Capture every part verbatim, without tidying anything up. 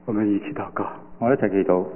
我们一起祷告。 我哋一齊祈禱。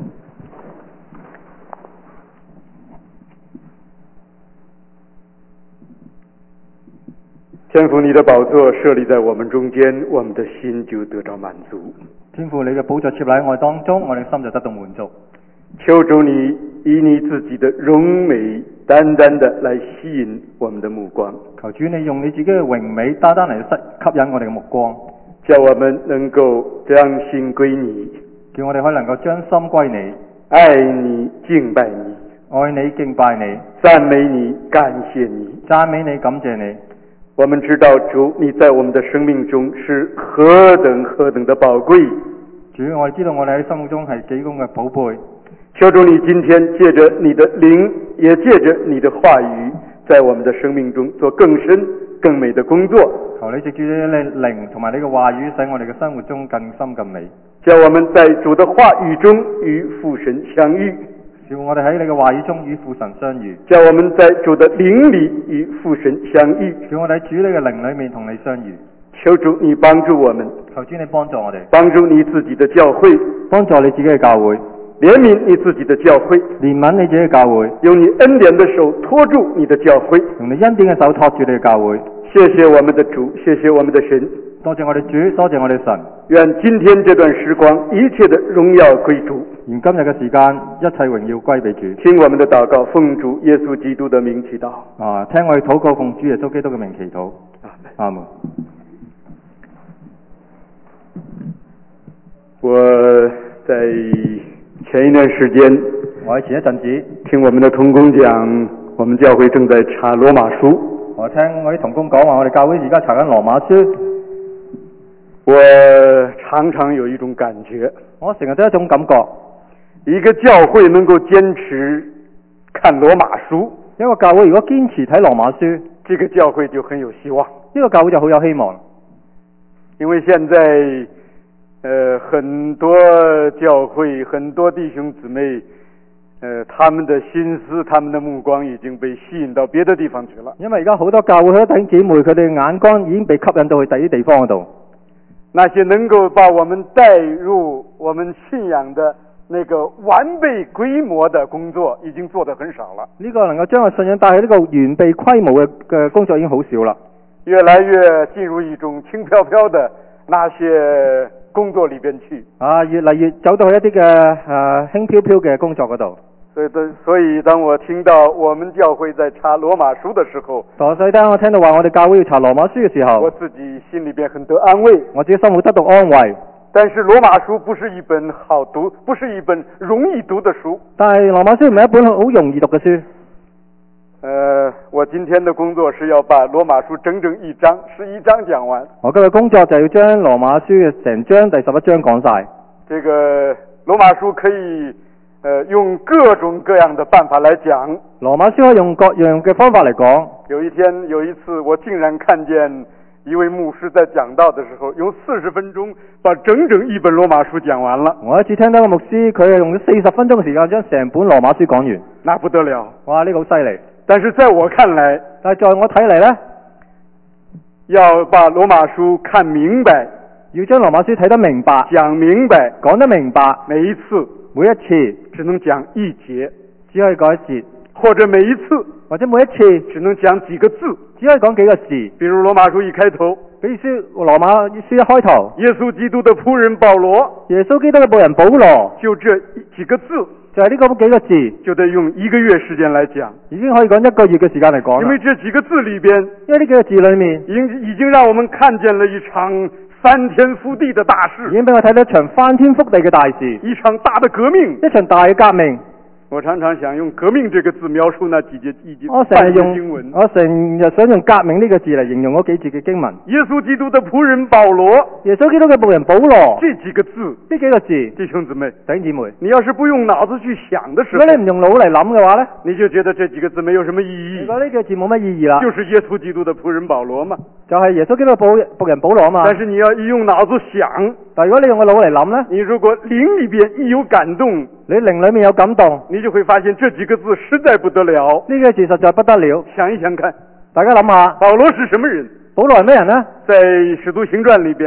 天父，你的宝座设立在我们中間，我們的心就得到滿足。 天父，你嘅寶座設立喺我哋當中，我哋心就得到滿足。 求主你以你自己的榮美單單的來吸引我們的目光， 求主你用你自己嘅榮美單單嚟吸引我哋嘅目光， 叫我們能夠將心歸你， 叫我哋可以能夠將心歸你， 愛你敬拜你， 愛你敬拜你， 讚美你感謝你， 讚美你感謝你。 我們知道主你在我們的生命中是何等何等的寶貴， 主我哋知道我哋喺生活中係幾咁嘅寶貝。 求主你今天借着你的靈，也借着你的話語，在我們的生命中做更深更美的工作。 求你藉住你嘅靈同埋你嘅話語，使我哋嘅生活中更深更美。 叫我們在主的話語中與父神相遇， 叫我哋喺你嘅話語中與父神相遇。 叫我們在主的靈裏與父神相遇， 叫我哋喺主你嘅靈裏面同你相遇。 求主你幫助我們， 求主你幫助我哋， 幫助你自己的教會， 幫助你自己嘅教會， 憐憫你自己的教會， 憐憫你自己嘅教會， 用你恩典的手托住你的教會， 用你恩典嘅手托住你嘅教會。 謝謝我們的主，謝謝我們的神， 多謝我哋主，多謝我哋神。 願今天這段時光一切的榮耀歸主， 願今日嘅時間一切榮耀歸俾主。 聽我們的禱告，奉主耶穌基督的名祈禱。 啊，聽我哋禱告，奉主耶穌基督嘅名祈禱。阿門。 我在前一段時間， 我喺前一陣子聽我們的同工講，我們教會正在查羅馬書。 我聽我啲同工講話，我哋教會而家查緊羅馬書。 我常常有一種感覺， 我成日都有一種感覺， 一個教會能夠堅持看羅馬書， 一個教會如果堅持睇羅馬書， 這個教會就很有希望。 呢個教會就好有希望， 因為現在呃很多教會，很多弟兄姊妹，呃他們的心思，他們的目光已經被吸引到別的地方去了。 因為而家好多教會好多弟兄姊妹，佢哋眼光已經被吸引到去第啲地方嗰度。 那些能夠把我們帶入我們信仰的那個完備規模的工作已經做得很少了。 呢個能夠將我信仰帶去呢個完備規模嘅嘅工作已經好少啦。 越來越進入一種輕飄飄的那些工作裏邊去。啊， 越嚟越走到去一啲嘅誒輕飄飄嘅工作嗰度。 所以，所以當我聽到我們教會在查羅馬書的時候， 所以當我聽到話我哋教會要查羅馬書嘅時候， 我自己心裏邊很得安慰， 我自己生活得到安慰。 但是羅馬書不是一本好讀，不是一本容易讀的書。 但係羅馬書唔係一本好容易讀嘅書。 呃，我今天的工作是要把羅馬書整整一章十一章講完。 我今日工作就要將羅馬書嘅成章第十一章講晒。 這個羅馬書可以呃用各種各樣的辦法來講。 羅馬書可以用各樣嘅方法嚟講。 有一天有一次我竟然看見一位牧師在講道的時候用四十分鐘把整整一本羅馬書講完了。 我一次聽到個牧師佢係用咗四十分鐘嘅時間將成本羅馬書講完。 那不得了。 哇，呢個好犀利。 但是在我看來， 但係在我睇嚟呢， 要把羅馬書看明白， 要將羅馬書睇得明白， 講明白， 講得明白， 每一次每一次只能講一節， 只可以講一節， 或者每一次或者每一次只能講幾個字， 只可以講幾個字。 比如羅馬書一開頭， 比如書羅馬書一開頭， 耶穌基督的僕人保羅， 耶穌基督嘅僕人保羅， 就這幾個字， 就係呢個幾個字， 就得用一個月時間來講， 已經可以講一個月嘅時間嚟講。 因為這幾個字裏邊， 因為呢幾個字裏面， 已經已經讓我們看見了一場翻天覆地的大事， 已經俾我睇到一場翻天覆地嘅大事， 一場大的革命， 一場大嘅革命。 我常常想用革命這個字描述那幾節幾節我成日用經文， 我成日想用革命呢個字嚟形容嗰幾節嘅經文。 耶穌基督的僕人保羅， 耶穌基督嘅僕人保羅， 這幾個字， 呢幾個字， 弟兄姊妹， 弟兄姊妹， 你要是不用腦子去想的時候， 如果你唔用腦嚟諗嘅話呢， 你就覺得這幾個字沒有什麼意義。 如果呢個字冇乜意義啦， 就是耶穌基督的僕人保羅嘛， 就係耶穌基督嘅僕僕人保羅嘛。 但是你要一用腦子想， 但如果你用個腦嚟諗呢， 你如果靈裏邊一有感動， 你靈裏面有感動， 你就會發現這幾個字實在不得了。 呢個字實在不得了。 想一想看， 大家諗下， 保羅是什麼人？ 保羅係咩人呢？ 在使徒行傳裏邊， 喺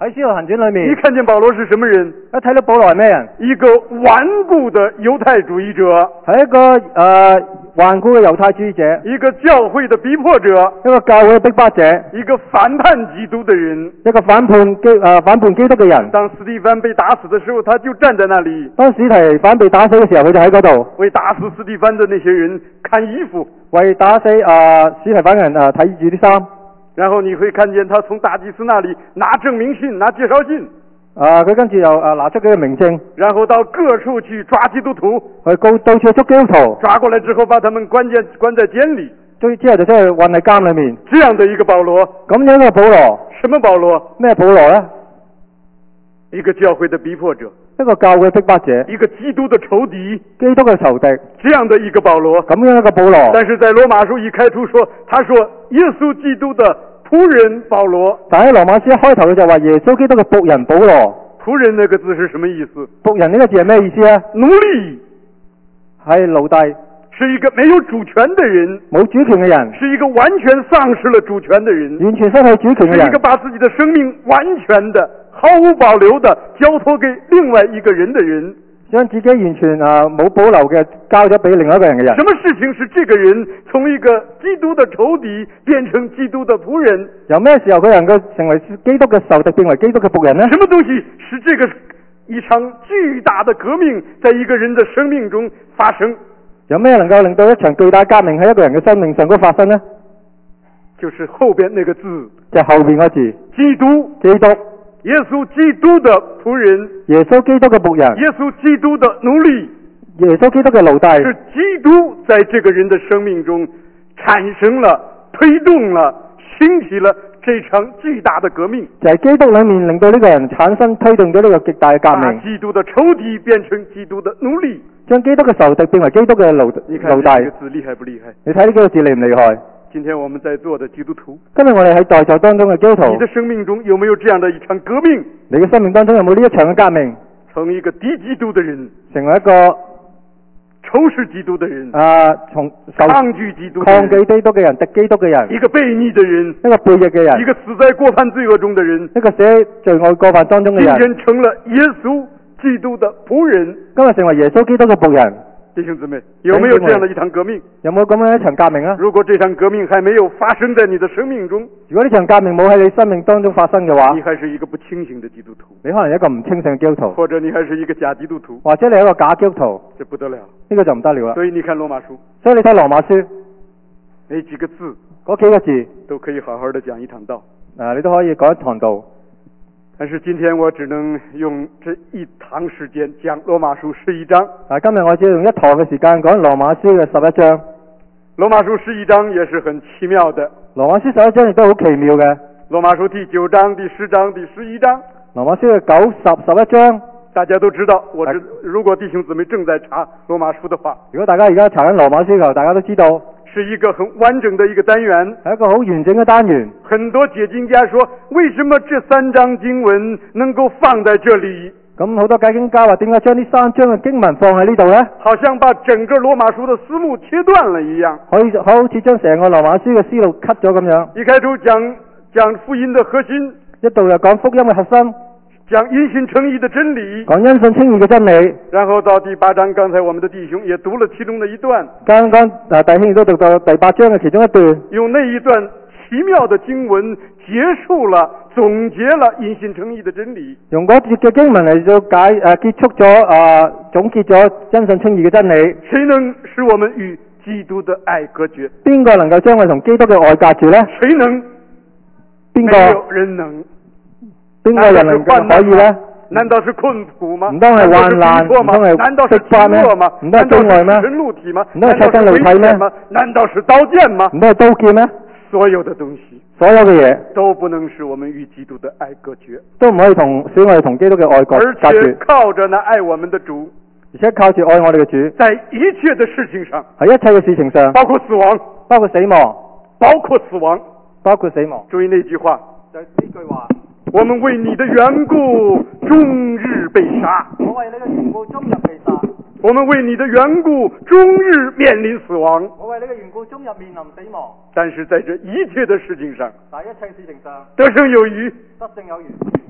喺《使徒行傳》裏面， 你看見保羅是什麼人？ 一睇到保羅係咩人？ 一個頑固的猶太主義者， 係一個誒、呃、頑固嘅猶太主義者， 一個教會的逼迫者， 一個教會嘅逼迫者， 一個反叛基督的人， 一個反叛基誒、呃、反叛基督嘅人。 當司提反被打死的時候，他就站在那裡。 當司提反被打死嘅時候，佢就喺嗰度為打死司提反的那些人看衣服， 為打死誒、呃、司提反嘅人誒睇住啲衫。 然後你會看見他從大祭司那裡拿證明信、拿介紹信。 啊！佢跟住又啊拿出佢嘅名證， 然後到各處去抓基督徒， 去到到處捉基督徒， 抓過來之後把他們關進關在監裡， 追之後就將佢運喺監裏面。 這樣的一個保羅， 咁樣嘅保羅， 什麼保羅？ 咩保羅呢？ 一個教會的逼迫者， 一個教會逼迫者， 一個基督的仇敵， 基督嘅仇敵， 這樣的一個保羅， 咁樣一個保羅。 但是在羅馬書一開頭說，他說耶穌基督的僕人保羅。 但喺羅馬書一開頭佢就話耶穌基督嘅僕人保羅。 僕人那個字是什麼意思？ 僕人呢個字係咩意思啊？ 奴隸， 係奴隸， 是一個沒有主權的人， 冇主權嘅人， 是一個完全喪失了主權的人， 完全失去主權嘅人， 是一個把自己的生命完全的、毫無保留的交託給另外一個人的人， 將自己完全啊冇保留嘅交咗俾另外一個人嘅人。 什麼事情使這個人從一個基督的仇敵變成基督的僕人？ 由咩時候佢能夠成為基督嘅仇敵變為基督嘅僕人呢？ 什麼東西使這個一場巨大的革命在一個人的生命中發生？ 有咩能夠令到一場巨大革命喺一個人嘅生命上高發生呢？ 就是後邊那個字， 就係後邊個字， 基督， 基督。 耶穌基督的僕人， 耶穌基督嘅僕人， 耶穌基督的奴隸， 耶穌基督嘅奴隸， 是基督在這個人的生命中產生了、推動了、興起了這場巨大的革命。 就係基督裏面令到呢個人產生推動咗呢個極大嘅革命， 把基督的仇敵變成基督的奴隸， 將基督嘅仇敵變為基督嘅奴你看奴隸。 這個字厲害不厲害？ 你睇呢幾個字厲唔厲害？ 今天我們在座的基督徒， 今日我哋喺在座當中嘅基督徒， 你的生命中有沒有這樣的一場革命？ 你嘅生命當中有冇呢一場嘅革命？ 從一個敵基督的人， 成為一個仇視基督的人， 啊，從抗拒基督的人， 抗拒基督嘅人，敵基督嘅人， 一個悖逆的人， 一個背逆嘅人， 一個死在過犯罪惡中的人， 一個死喺罪惡過犯當中嘅今人， 天成了耶穌基督的僕人。 今日成為耶穌基督嘅僕人。 弟兄姊妹，有沒有這樣的一場革命？ 有冇咁樣一場革命啊？ 如果這場革命還沒有發生在你的生命中， 如果呢場革命冇喺你生命當中發生嘅話， 你還是一個不清醒的基督徒， 你可能一個唔清醒嘅基督徒， 或者你還是一個假基督徒， 或者你係一個假基督徒， 這不得了。 呢個就唔得了啦。 所以你看羅馬書， 所以你睇羅馬書那幾個字嗰幾個字， 都可以好好的講一堂道。 啊，你都可以講一堂道。 但是今天我只能用這一堂時間講羅馬書十一章。 啊，今日我只要用一堂嘅時間講羅馬書嘅十一章。 羅馬書十一章也是很奇妙的。 羅馬書十一章亦都好奇妙嘅。 羅馬書第九章、第十章、第十一章。 羅馬書嘅九十十一章， 大家都知道。我知，如果弟兄姊妹正在查羅馬書的話， 如果大家而家查緊羅馬書嘅，大家都知道是一個很完整的一個單元， 係一個好完整嘅單元。 很多解經家說，為什麼這三章經文能夠放在這裡？ 咁好多解經家話，點解將呢三章嘅經文放喺呢度呢？ 好像把整個羅馬書的思路切斷了一樣， 可以好似將成個羅馬書嘅思路 cut 咗咁樣。 一開頭講講福音的核心， 一度又講福音嘅核心， 講因信稱義的真理， 講因信稱義嘅真理。 然後到第八章，剛才我們的弟兄也讀了其中的一段， 剛剛啊弟兄亦都讀到第八章嘅其中一段， 用那一段奇妙的經文結束了、總結了因信稱義的真理， 用嗰節嘅經文嚟到解誒、啊、結束咗啊總結咗因信稱義嘅真理。 誰能使我們與基督的愛隔絕？ 邊個能夠將我同基督嘅愛隔絕呢？ 誰能？ 邊個？ 沒有人能。 邊個人能夠可以呢？ 難道是困苦嗎？ 唔通係患難？唔通係難道是逼迫咩？唔通係飢餓咩？ 難道是赤身露體嗎？ 唔通係赤身露體咩？ 難道是刀劍嗎？ 唔通係刀劍咩？ 所有的東西， 所有嘅嘢都不能使我們與基督的愛隔絕， 都唔可以同使我哋同基督嘅愛隔隔絕。 而且靠着那愛我們的主， 而且靠住愛我哋嘅主， 在一切的事情上， 喺一切嘅事情上， 包括死亡， 包括死亡， 包括死亡， 包括死亡。 注意那句話， 就呢句話。 我們為你的緣故，終日被殺。 我為你嘅緣故，終日被殺。 我們為你的緣故，終日面臨死亡。 我為你嘅緣故，終日面臨死亡。 但是在這一切的事情上， 在一切事情上， 得勝有餘， 得勝有餘。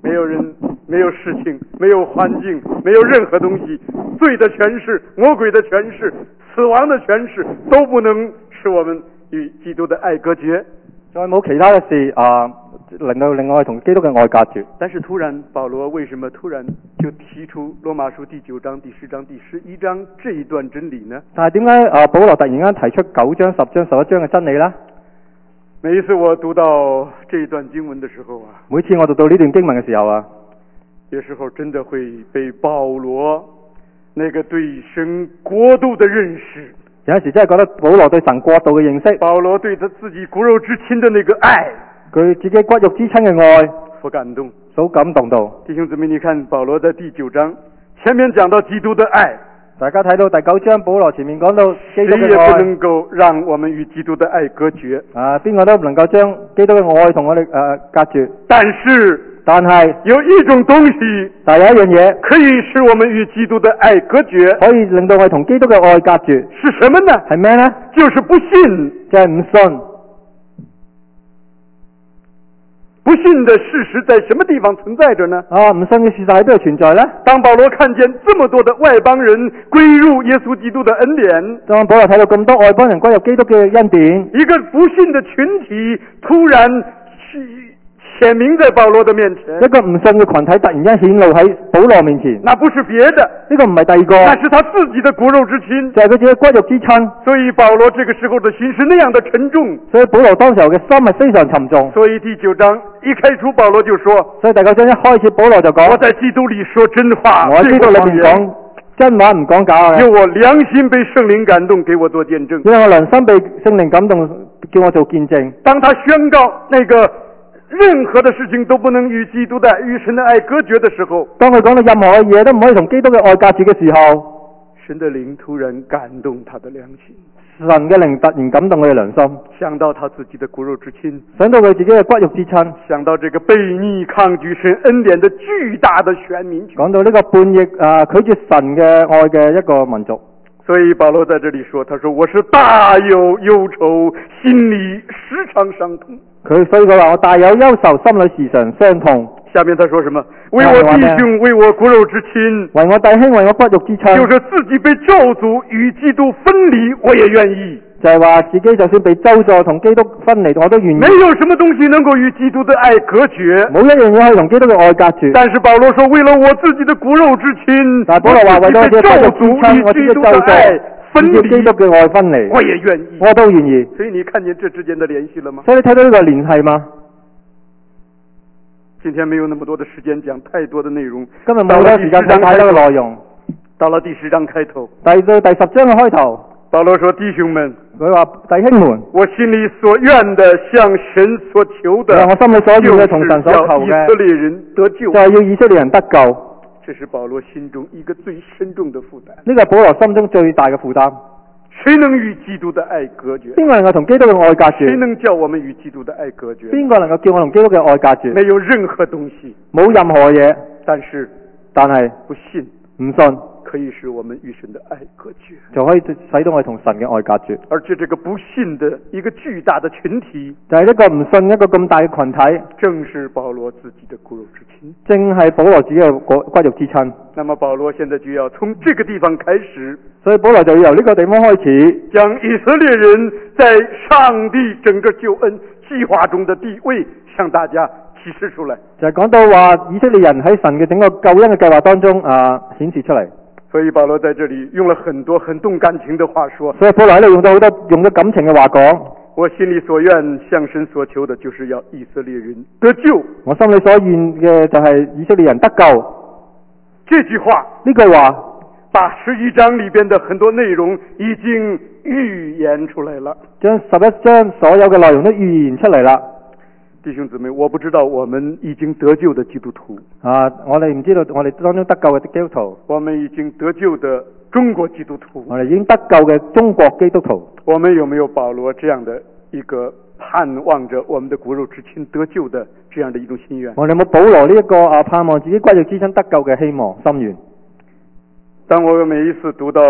没有人，没有事情，没有环境，没有任何東西，罪的權勢、魔鬼的權勢、死亡的權勢都不能使我們與基督的愛隔絕。 再冇其他嘅事啊，令到令我哋同基督嘅愛隔絕。 但是突然保羅為什麼突然就提出羅馬書第九章、第十章、第十一章這一段真理呢？ 但係點解啊保羅突然間提出九章、十章、十一章嘅真理呢？ 每一次我讀到這一段經文的時候啊， 每次我讀到呢段經文嘅時候啊， 有時候真的會被保羅那個對神國度的認識， 有陣時真係覺得保羅對神國度嘅認識， 保羅對他自己骨肉之親的那個愛， 佢自己骨肉之親嘅愛所感動， 所感動到。 弟兄姊妹，你看保羅在第九章前面講到基督的愛， 大家睇到第九章保羅前面講到基督誰也嘅愛， 不能夠讓我們與基督的愛隔絕啊，邊個都唔能夠將基督嘅愛同我哋誒、呃、隔絕。 但是但係有一種東西， 但係有一樣嘢可以使我們與基督的愛隔絕， 可以令到我哋同基督嘅愛隔絕， 是什麼呢？ 係咩呢？ 就是不信。 就係唔信。 不信的事實在什麼地方存在着呢？ 啊，唔信嘅事實喺邊度存在呢？ 當保羅看見這麼多的外邦人歸入耶穌基督的恩典， 當保羅睇到咁多外邦人歸入基督嘅恩典， 一個不信的群體突然顯明在保羅的面前， 一個唔信嘅群體突然間顯露喺保羅面前， 那不是別的， 呢個唔係第二個， 那是他自己的骨肉之親， 就係佢自己骨肉之親。 所以保羅這個時候的心是那樣的沉重， 所以保羅當時候嘅心係非常沉重。 所以第九章一開始保羅就說， 所以第九章一開始保羅就講， 我在基督裏說真話， 我喺基督裏面講真話，唔講假嘅。 因為我良心被聖靈感動，給我做見證。 因為我良心被聖靈感動，叫我做見證。 當他宣告那個任何的事情都不能與基督的與神的愛隔絕的時候， 當佢講到任何嘅嘢都唔可以同基督嘅愛隔絕嘅時候， 神的靈突然感動他的良心， 神嘅靈突然感動佢嘅良心， 想到他自己的骨肉之親， 想到佢自己嘅骨肉之親， 想到這個悖逆抗拒神恩典的巨大的選民群， 講到呢個叛逆啊拒絕神嘅愛嘅一個民族。 所以保羅在這裏說，他說我是大有憂愁，心裏時常傷痛。 佢所以佢話我大有憂愁，心裏時常傷痛。 下面他說什麼？為我弟兄，為我骨肉之親， 為我弟兄，為我骨肉之親， 就是自己被咒詛與基督分離，我也願意。 就係話自己就算被咒詛同基督分離，我都願意。 沒有什麼東西能夠與基督的愛隔絕， 冇一樣嘢可以同基督嘅愛隔絕。 但是保羅說，為了我自己的骨肉之親， 但係保羅話為咗我自己嘅骨肉之親，我自己咒詛分離基督嘅愛分離， 我也願意， 我都願意。 所以你看見這之間的聯繫了嗎？ 所以你睇到呢個聯繫嗎？ 今天沒有那麼多的時間講太多的內容， 今日冇多時間講太多嘅內容。 到了第十章開頭， 第到第十章嘅開頭， 保羅說：弟兄們， 佢話弟兄們， 我心裏所願的，向神所求的， 我心裏所願嘅，從神所求嘅， 以色列人得救， 就係要以色列人得救。 這是保羅心中一個最深重的負擔。 呢個係保羅心中最大嘅負擔。 誰能與基督的愛隔絕？ 邊個能夠同基督嘅愛隔絕？ 誰能叫我們與基督的愛隔絕？ 邊個能夠叫我同基督嘅愛隔絕？ 沒有任何東西， 冇任何嘢， 但是但係不信， 唔信， 可以使我們與神的愛隔絕， 就可以使到我哋同神嘅愛隔絕。 而且這個不信的一個巨大的群體， 就係一個唔信一個咁大嘅群體， 正是保羅自己的骨肉之親， 正係保羅自己嘅骨骨肉之親。 那麼保羅現在就要從這個地方開始， 所以保羅就要由呢個地方開始， 將以色列人在上帝整個救恩計劃中的地位向大家啟示出來。 就係講到話以色列人喺神嘅整個救恩嘅計劃當中啊顯示出嚟。 所以保羅在這裏用了很多很動感情的話說， 所以保羅喺度用到好多用咗感情嘅話講， 我心裏所願向神所求的，就是要以色列人得救。 我心裏所願嘅就係以色列人得救。 這句話， 呢句話把十一章裏邊的很多內容已經預言出來了， 將十一章所有嘅內容都預言出嚟啦。 弟兄姊妹，我不知道我們已經得救的基督徒啊，我哋唔知道我哋當中得救嘅基督徒， 我們已經得救的中國基督徒， 我哋已經得救嘅中國基督徒， 我們有沒有保羅這樣的一個盼望着我們的骨肉之親得救的這樣的一種心願？ 我哋有冇保羅呢一個啊盼望自己骨肉之親得救嘅希望心願？ 當我每一次讀到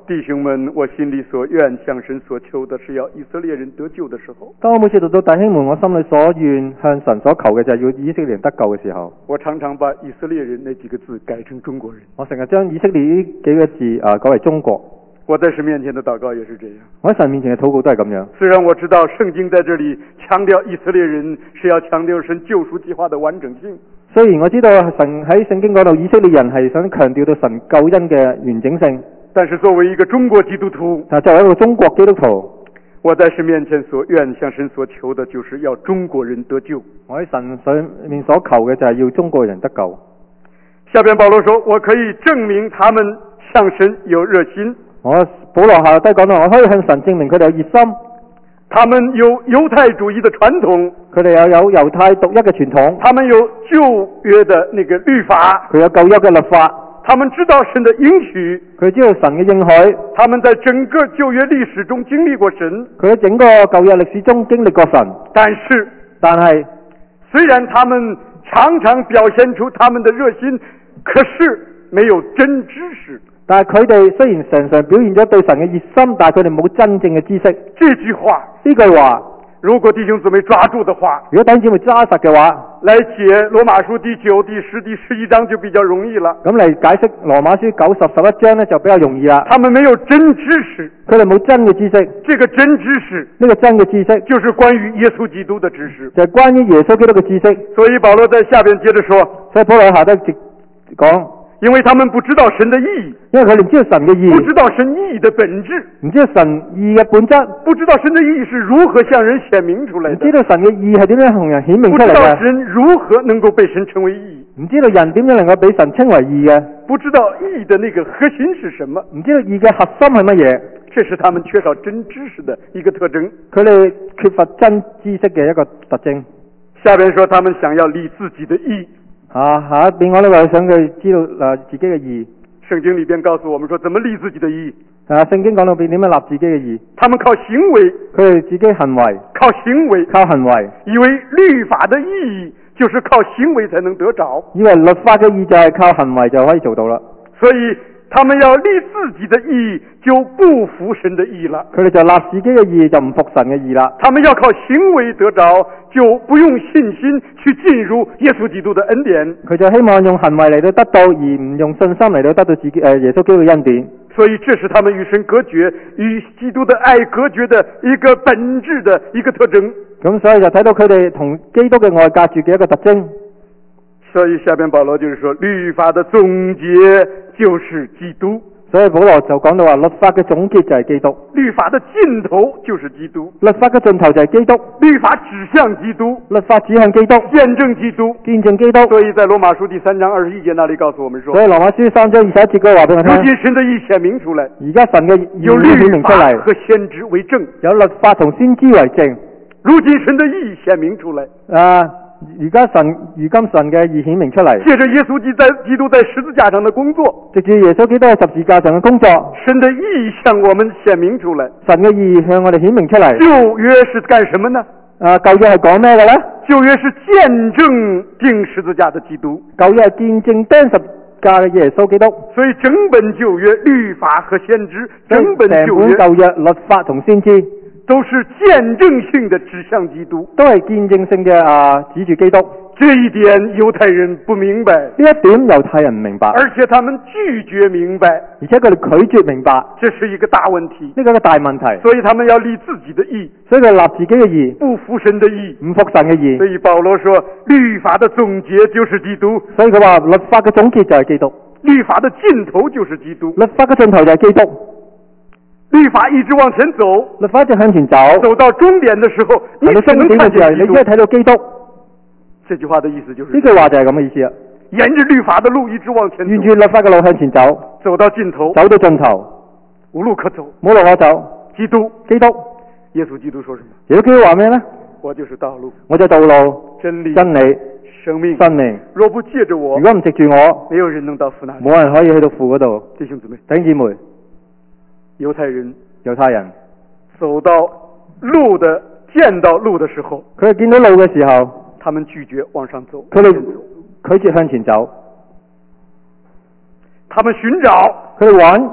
弟兄們，我心裏所願向神所求的是要以色列人得救的時候， 當我每次讀到弟兄們，我心裏所願向神所求嘅就係要以色列人得救嘅時候， 我常常把以色列人那幾個字改成中國人。 我成日將以色列呢幾個字啊改為中國。 我在神面前的禱告也是這樣。 我喺神面前嘅禱告都係咁樣。 雖然我知道聖經在這裏強調以色列人是要強調神救贖計劃的完整性， 雖然我知道神喺聖經嗰度以色列人係想強調到神救恩嘅完整性， 但是作為一個中國基督徒， 但作為一個中國基督徒， 我在神面前所願向神所求的就是要中國人得救。 我喺神上面所求嘅就係要中國人得救。 下邊保羅說，我可以證明他們向神有熱心。 我保羅下低講到，我可以向神證明佢哋有熱心， 他們有猶太主義的傳統， 佢哋又有猶太獨一嘅傳統， 他們有舊約的那個律法， 佢有舊約嘅律法， 他們知道神的應許， 佢知道神嘅應許， 他們在整個舊約歷史中經歷過神， 佢喺整個舊約歷史中經歷過神， 但是但係雖然他們常常表現出他們的熱心，可是沒有真知識。 但係佢哋雖然常常表現咗對神嘅熱心，但係佢哋冇真正嘅知識。 這句話， 呢句話， 如果弟兄姊妹抓住的話， 如果弟兄姊妹揸實嘅話， 來解羅馬書第九、第十、第十一章就比較容易了。 咁嚟解釋羅馬書九十十一章呢，就比較容易啦。 他們沒有真知識， 佢哋冇真嘅知識。 這個真知識， 呢個真嘅知識， 就是關於耶穌基督的知識， 就係關於耶穌基督嘅知識。 所以保羅在下邊接着說， 所以保羅下低直講， 因為他們不知道神的意義， 因為佢哋唔知道神嘅意義， 不知道神意義的本質， 唔知道神意義嘅本質， 不知道神的意義是如何向人顯明出來的， 唔知道神嘅意義係點樣向人顯明出嚟不知道嘅， 神如何能夠被神稱為意義， 唔知道人點樣能夠俾神稱為義嘅， 不知道意義的那個核心是什麼， 唔知道義嘅核心係乜嘢， 這是他們缺少真知識的一個特徵。 佢哋缺乏真知識嘅一個特徵。 下邊說他們想要立自己的義。 啊，下一邊我呢話想佢知道誒、呃、自己嘅義。 聖經裏邊告訴我們說，怎麼立自己的義？ 啊，聖經講到邊點樣立自己嘅義？ 他們靠行為， 佢哋自己行為， 靠行為， 靠行為， 以為律法的意義就是靠行為才能得着， 以為律法嘅義就係靠行為就可以做到啦。 所以他們要立自己的義，就不服神的義了。 佢哋就立自己嘅義，就唔服神嘅義啦。 他們要靠行為得着，就不用信心去進入耶穌基督的恩典。 佢就希望用行為嚟到得到，而唔用信心嚟到得到自己誒耶穌基督嘅恩典。 所以這是他們與神隔絕、與基督的愛隔絕的一個本質的一個特徵。 咁所以就睇到佢哋同基督嘅愛隔絕嘅一個特徵。 所以下邊保羅就是說，律法的總結就是基督。 所以保羅就講到話，律法嘅總結就係基督， 律法的盡頭就是基督， 律法嘅盡頭就係基督， 律法指向基督， 律法指向基督， 見證基督， 見證基督。 所以在羅馬書第三章二十一節那裏告訴我們說， 所以羅馬書三章二十一節嗰個話俾我聽， 如今神的義顯明出來， 而家神嘅義有律顯明出嚟， 法和先知為證， 有律法同先知為證。 如今神的義顯明出來， 啊，而家神如今神嘅義顯明出嚟， 借着耶穌基督在基督在十字架上的工作， 藉住耶穌基督喺十字架上嘅工作， 神的義向我們顯明出來。 神嘅義向我哋顯明出嚟。 舊約是幹什麼呢？ 啊，舊約係講咩嘅呢？ 舊約是見證釘十字架的基督， 舊約係見證釘十字架嘅耶穌基督。 所以整本舊約律法和先知，整本成本舊約舊約律法同先知都是見證性的指向基督， 都係見證性嘅啊，指住基督。 這一點猶太人不明白， 呢一點猶太人唔明白， 而且他們拒絕明白， 而且佢哋拒絕明白， 這是一個大問題。 呢個係一個大問題。 所以他們要立自己的義， 所以佢立自己嘅義， 不服神的義， 唔服神嘅義。 所以保羅說，律法的總結就是基督， 所以佢話律法嘅總結就係基督， 律法的盡頭就是基督， 律法嘅盡頭就係基督。 律法一直往前走， 律法一直向前走， 走到終點的時候，你睇到終只能點嘅時候，你看見基督。 只係睇到基督。 這句話的意思就是呢句話就係咁嘅意思啦。 沿着律法的路一直往前走， 沿住律法嘅路向前走， 走到盡頭， 走到盡頭， 無路可走。 冇路可走。 基督， 基督， 耶穌基督說什麼？ 耶穌基督話咩呢？ 我就是道路、 我就道路、 真理、 真理、 生命。 生命。 若不借着我， 如果唔藉住我， 沒有人能到父那裏。 冇人可以去到父嗰度。 弟兄姊妹， 弟兄姊妹， 猶太人猶太人走到路的見到路的時候， 佢哋見到路嘅時候， 他們拒絕往上走， 佢哋往前走拒絕向前走。 他們尋找， 佢哋揾，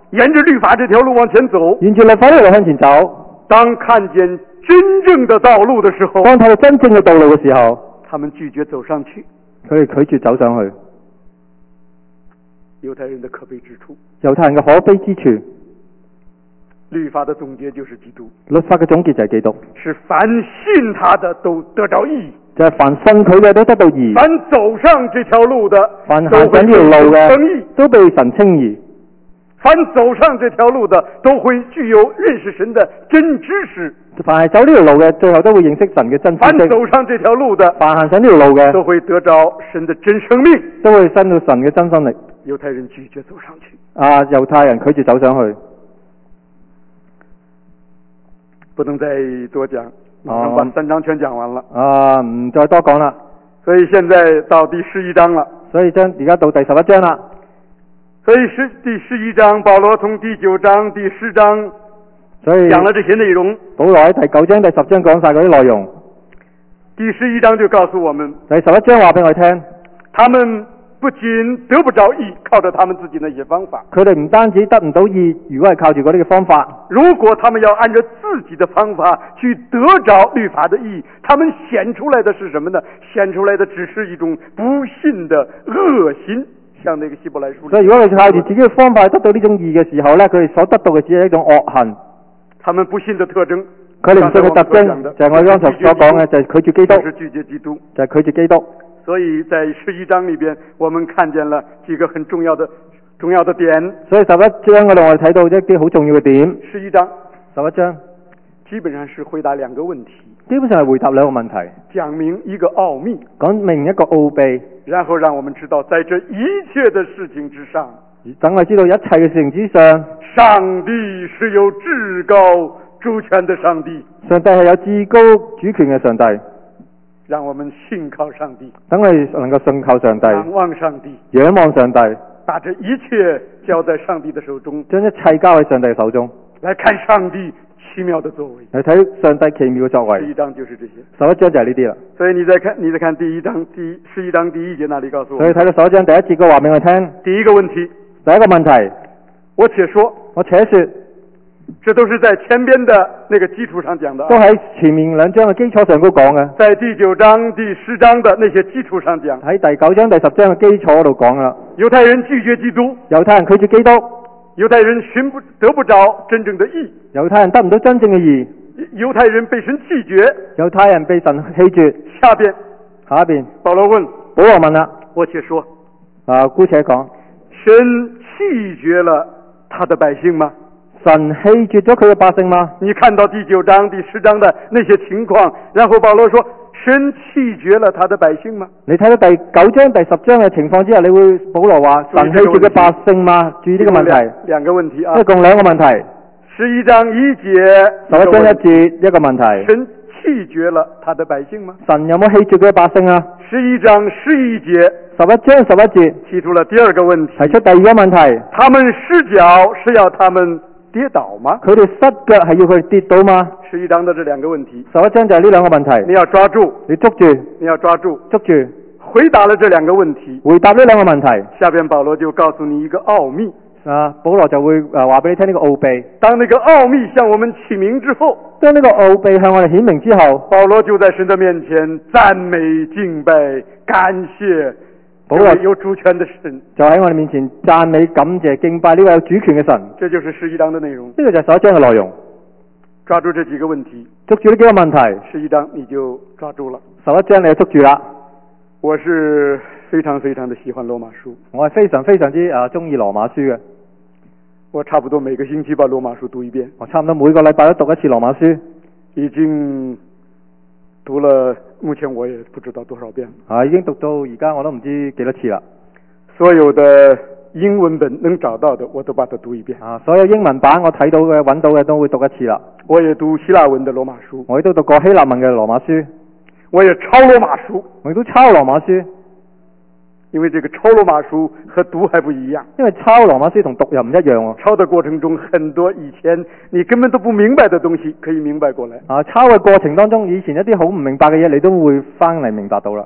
沿着律法这條路往前走， 沿住律法呢路向前走。 當看見真正的道路的時候， 當睇到真正嘅道路嘅時候， 他們拒絕走上去。 佢哋拒絕走上去。 猶太人的可悲之處， 猶太人嘅可悲之處， 律法的總結就是基督。 律法嘅總結就係基督， 是凡信他的都得着義， 就係凡信佢嘅都得到義。 凡走上這條路的， 凡行緊呢條路嘅都被神稱義。 凡走上這條路的都會具有認識神的真知識。 凡係走呢條路嘅，最後都會認識神嘅真知識。 凡走上這條路的， 凡行上呢條路嘅， 都會得着神的真生命， 都會生到神嘅真生力。 猶太人拒絕走上去。 啊，猶太人拒絕走上去。 不能再多講，馬上把三章全講完了。 啊，唔再多講啦。 所以現在到第十一章了。 所以將而家到第十一章啦。 所以十第十一章，保羅從第九章、第十章， 所以講了這些內容。 保羅喺第九章、第十章講晒嗰啲內容。 第十一章就告訴我們， 第十一章話俾我聽， 他們不僅得不着義，靠着他們自己那些方法。 佢哋唔單止得唔到義，如果係靠住嗰啲嘅方法， 如果他們要按照自己的方法去得着律法的義，他們顯出來的是什麼呢？顯出來的只是一種不信的惡心。像那個希伯來書， 所以如果佢靠住自己嘅方法得到呢種義嘅時候呢，佢哋所得到嘅只係一種惡行。 他們不信的特徵， 佢哋唔信嘅特徵就係我剛才所講嘅，就係拒絕基督， 就是拒絕基督， 就係拒絕基督。 所以在十一章裏邊，我們看見了幾個很重要的重要的點。所以十一章嗰度我哋睇到一啲好重要嘅點。十一章，十一章基本上是回答兩個問題， 基本上係回答兩個問題， 講明一個奧秘， 講明一個奧秘， 然後讓我們知道在這一切的事情之上， 等我知道一切嘅事情之上， 上帝是有至高主權的上帝， 上帝係有至高主權嘅上帝， 讓我們信靠上帝， 等我哋能夠信靠上帝， 仰望上帝， 仰望上帝， 把這一切交在上帝的手中， 將一切交喺上帝手中， 來看上帝奇妙的作為， 嚟睇上帝奇妙嘅作為。 十一章就是這些， 十一章就係呢啲啦。 所以你再看，你再看第一章第十一章第一節那裡告訴我， 所以睇到十一章第一節嘅話俾我聽。 第一個問題， 第一個問題， 我且說， 我且說， 這都是在前邊的那個基礎上講的， 都喺前面兩章嘅基礎上都講嘅。 在第九章、第十章的那些基礎上講， 喺第九章、第十章嘅基礎嗰度講啦。 猶太人拒絕基督， 猶太人拒絕基督， 猶太人尋不得不着真正的義， 猶太人得唔到真正嘅義， 猶太人被神棄絕， 猶太人被神棄絕。 下邊， 下一邊， 保羅問， 保羅問啦， 我且說， 啊，姑且講， 神棄絕了他的百姓嗎？ 神棄絕咗佢嘅百姓嗎？ 你看到第九章、第十章的那些情況，然後保羅說，神棄絕了他的百姓嗎？ 你睇到第九章、第十章嘅情況之下，你會保羅話神棄絕嘅百姓嗎？注意呢個問題。 兩個問題啊， 一共兩個問題。 十一章一節， 十一章一節一個問題。 神棄絕了他的百姓嗎？ 神有冇棄絕佢嘅百姓啊？ 十一章十一節， 十一章十一節提出了第二個問題， 提出第二個問題。 他們失腳是要他們跌倒嗎？ 佢哋失腳係要佢哋跌倒嗎？ 十一章的這兩個問題， 十一章就係呢兩個問題。 你要抓住， 你捉住， 你要抓住， 捉住。 回答了這兩個問題， 回答呢兩個問題。 下邊保羅就告訴你一個奧秘。 啊，保羅就會誒話俾你聽呢個奧秘。 當那個奧秘向我們啟明之後， 當呢個奧秘向我哋顯明之後， 保羅就在神的面前讚美敬拜感謝保羅有主權的神， 就喺我哋面前讚美感謝敬拜呢位有主權嘅神。 這就是十一章的內容。 呢個就係十一章嘅內容。 抓住這幾個問題， 捉住呢幾個問題， 十一章你就抓住了。 十一章你就捉住啦。 我是非常非常的喜歡羅馬書， 我係非常非常之誒中意羅馬書嘅。 我差不多每個星期把羅馬書讀一遍， 我差唔多每個禮拜都讀一次羅馬書， 已經讀了，目前我也不知道多少遍啊，已經讀到而家我都唔知幾多次啦。 所有的英文本能找到的我都把它讀一遍啊，所有英文版我睇到嘅揾到嘅都會讀一次啦。 我也讀希臘文的羅馬書， 我亦都讀過希臘文嘅羅馬書， 我也抄羅馬書， 我亦都抄羅馬書。 因為這個抄羅馬書和讀還不一樣， 因為抄羅馬書同讀又唔一樣喎。 抄的過程中，很多以前你根本都不明白的東西可以明白過來。 啊，抄嘅過程當中，以前一啲好唔明白嘅嘢，你都會翻嚟明白到啦。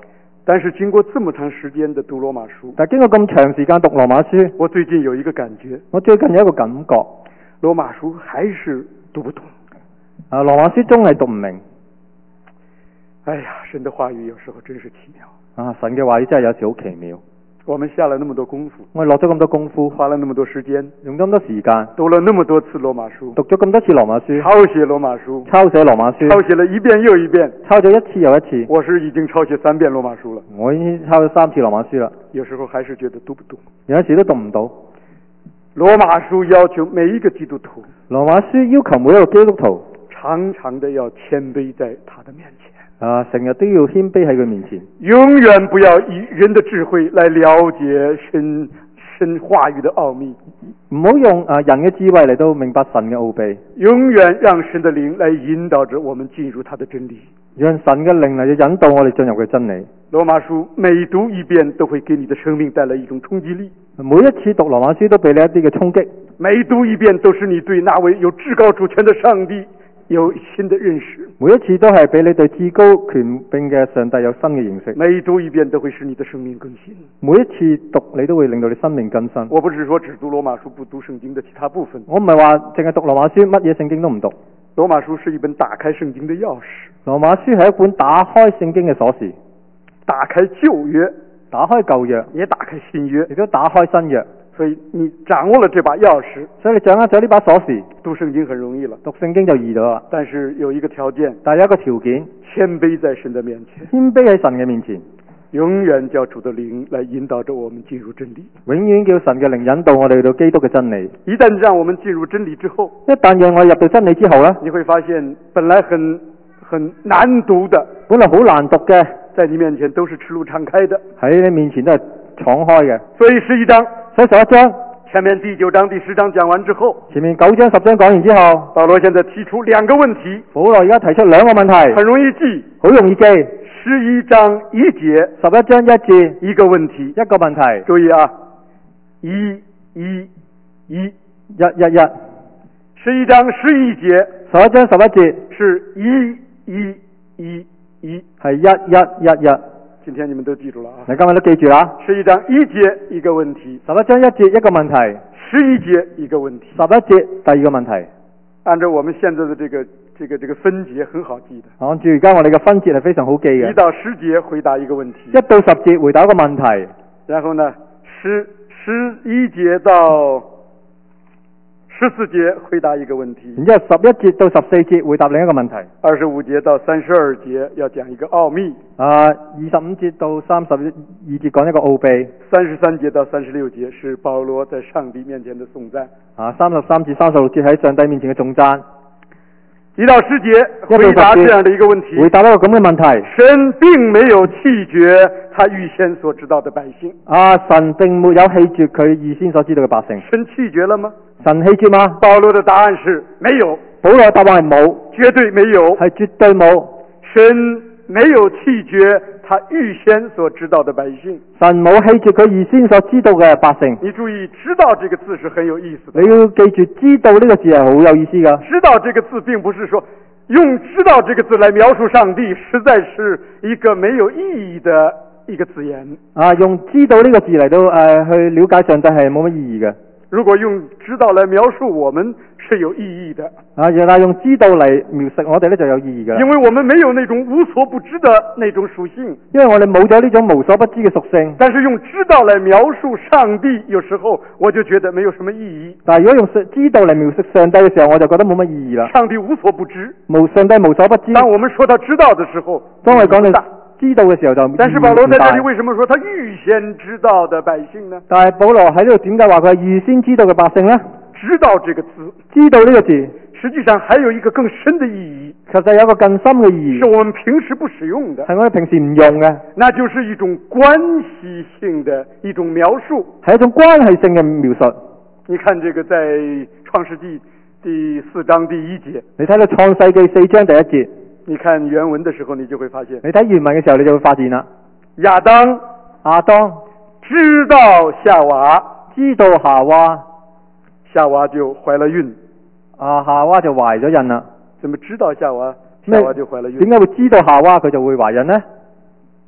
但是经過這麼長時間的讀羅馬書， 但係經過咁長時間讀羅馬書， 我最近有一個感覺， 我最近有一個感覺， 羅馬書還是讀不懂。 啊，羅馬書終係讀唔明。 哎呀，神的話語有時候真是奇妙。 啊，神嘅話語真係有時好奇妙。 我們下了那麼多功夫， 我哋落咗咁多功夫， 花了那麼多時間， 用咗咁多時間， 讀了那麼多次羅馬書， 讀咗咁多次羅馬書， 抄寫羅馬書， 抄寫羅馬書， 抄寫了一遍又一遍， 抄咗一次又一次。 我是已經抄寫三遍羅馬書了。 我已經抄咗三次羅馬書啦。 有時候還是覺得讀不懂， 有時都讀唔到。 羅馬書要求每一個基督徒， 羅馬書要求每一個基督徒常常的要謙卑在他的面前。 啊，成日都要謙卑喺佢面前， 永遠不要以人的智慧來了解神神話語的奧秘， 唔好用啊人嘅智慧嚟到明白神嘅奧秘， 永遠讓神的靈來引導着我們進入他的真理， 讓神嘅靈嚟引導我哋進入佢真理。 羅馬書每讀一遍都會給你的生命帶來一種衝擊力， 每一次讀羅馬書都俾你一啲嘅衝擊， 每讀一遍都是你對那位有至高主權的上帝有新的認識， 每一次都係俾你對至高權柄嘅上帝有新嘅認識， 每讀一遍都會使你的生命更新。 每一次讀你都會令到你生命更新。 我不是說只讀羅馬書不讀聖經的其他部分， 我唔係話淨係讀羅馬書乜嘢聖經都唔讀。 羅馬書是一本打開聖經的鑰匙， 羅馬書係一本打開聖經嘅鎖匙， 打開舊約， 打開舊約， 也打開新約， 亦都打開新約。 所以你掌握了這把鑰匙， 所以你掌握咗呢把鎖匙， 讀聖經很容易了。 讀聖經就易咗啦。 但是有一個條件， 但係有一個條件， 謙卑在神的面前， 謙卑喺神嘅面前， 永遠叫主的靈來引導着我們進入真理， 永遠叫神嘅靈引導我哋到基督嘅真理。 一旦讓我們進入真理之後， 一旦讓我入到真理之後呢， 你會發現本來很很難讀的， 本來好難讀嘅， 在你面前都是赤露敞開的， 喺你面前都係敞開嘅。 所以十一章， 所以十一章前面第九章、第十章講完之後， 前面九章、十章講完之後， 保羅現在提出兩個問題， 保羅而家提出兩個問題， 很容易記， 好容易記。 十一章一節， 十一章一節， 一個問題， 一個問題。 注意啊，一一一一一一， 十一章十一節， 十一章十一節是一一一一， 係一一一一。 今天你們都記住了啊！ 你今日都記住啦。 十一章一節一個問題， 十一章一節一個問題， 十一節一個問題， 十一節第二個問題。 按照我們現在的這個這個這個分節很好記的。 按住而家我哋嘅分節係非常好記嘅。 一到十節回答一個問題， 一到十節回答一個問題， 然後呢，十十一節到十四節回答一個問題， 然之後十一節到十四節回答另一個問題， 二十五節到三十二節要講一個奧秘， 啊，二十五節到三十二節講一個奧秘， 三十三節到三十六節是保羅在上帝面前的頌讚， 啊，三十三至三十六節喺上帝面前嘅頌讚， 一到十節回答這樣的一個問題， 回答一個咁嘅問題， 神並沒有棄絕他預先所知道的百姓， 啊，神並沒有棄絕佢預先所知道嘅百姓， 神棄絕了嗎？ 神棄絕嗎？ 保羅的答案是沒有， 保羅嘅答案係冇， 絕對沒有， 係絕對冇。 神沒有棄絕他預先所知道的百姓， 神冇棄絕佢預先所知道嘅百姓。 你注意，知道這個字是很有意思的。 你要記住，知道呢個字係好有意思噶。 知道這個字並不是說用知道這個字來描述上帝，實在是一個沒有意義的一個字眼。 啊，用知道呢個字嚟到誒、呃、去了解上帝係冇乜意義嘅。 如果用知道來描述我們是有意義的。 啊，原來用知道嚟描述我哋呢就有意義嘅。 因為我們沒有那種無所不知的那種屬性。 因為我哋冇咗呢種無所不知嘅屬性。 但是用知道來描述上帝，有時候我就覺得沒有什麼意義。 但係如果用知道嚟描述上帝嘅時候，我就覺得冇乜意義啦。 上帝無所不知， 無上帝無所不知。 當我們說到知道的時候， 當我哋講到知道嘅時候就， 但是保羅在這裏為什麼說他預先知道的百姓呢？ 但係保羅喺呢度點解話佢係預先知道嘅百姓呢？ 知道這個字， 知道呢個字， 實際上還有一個更深的意義， 其實有一個更深嘅意義， 是我們平時不使用的， 係我哋平時唔用嘅， 那就是一種關係性的一種描述， 係一種關係性嘅描述。 你看這個在創世紀第四章第一節， 你睇到創世紀四章第一節， 你看原文的時候，你就會發現， 你睇原文嘅時候，你就會發現啦。 亞當亞當知道夏娃， 知道夏娃， 夏娃就懷了孕。 啊，夏娃就懷咗孕啦。 怎麼知道夏娃？夏娃就懷了孕。 點解會知道夏娃佢就會懷孕呢？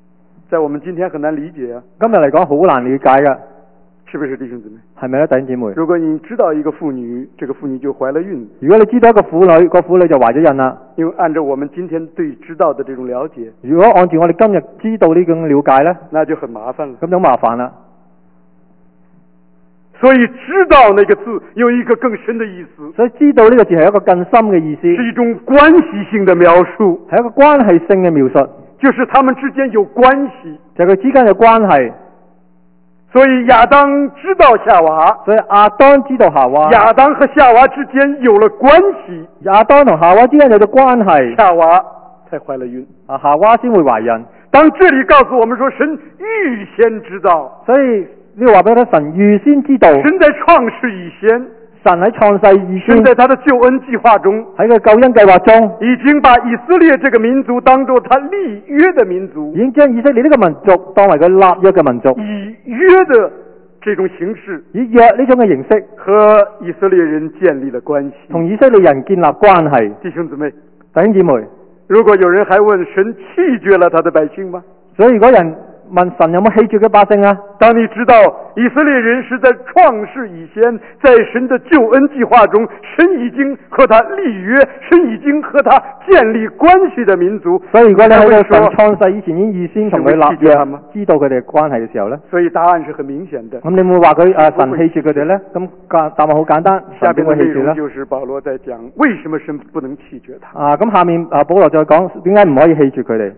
在我们今天很難理解啊， 今日嚟講好難理解嘅， 是不是弟兄姊妹？ 係咪咧，弟兄姊妹？ 如果你知道一個婦女，這個婦女就懷了孕， 如果你知道一個婦女，個婦女就懷咗孕啦。 因為按照我們今天對知道的這種了解， 如果按照我哋今日知道呢種了解呢， 那就很麻煩了。 咁就麻煩啦。 所以知道那個字有一個更深的意思， 所以知道呢個字係一個更深嘅意思， 是一種關係性的描述， 係一個關係性嘅描述， 就是他們之間有關係， 就係佢之間嘅關係。 所以亞當知道夏娃， 所以亞當知道夏娃， 亞當和夏娃之間有了關係， 亞當同夏娃之間有咗關係， 夏娃才懷了孕。 啊，夏娃先會懷孕。 當這裏告訴我們說神預先知道， 所以呢個話俾我聽，神預先知道， 神在創世以前， 神喺創世以前， 神在他的救恩計劃中， 喺個救恩計劃中， 已經把以色列這個民族當作他立約的民族， 已經將以色列呢個民族當為佢立約嘅民族， 以約的這種形式， 以約呢種嘅形式和以色列人建立了關係， 同以色列人建立關係。 弟兄姊妹， 弟兄姊妹， 如果有人還問神棄絕了他的百姓嗎？ 所以如果人問神有冇棄絕嘅百姓啊？ 當你知道以色列人是在創世以前，在神的救恩計劃中，神已經和他立約，神已經和他建立關係的民族。 所以如果你喺度神創世以前已經預先同佢立約，知道佢哋嘅關係嘅時候呢， 所以答案是很明顯的。 咁你會話佢誒神棄絕佢哋呢？咁答案好簡單， 下邊嘅內容呢就是保羅在講為什麼神不能棄絕他。 啊，咁下面啊保羅再講點解唔可以棄絕佢哋。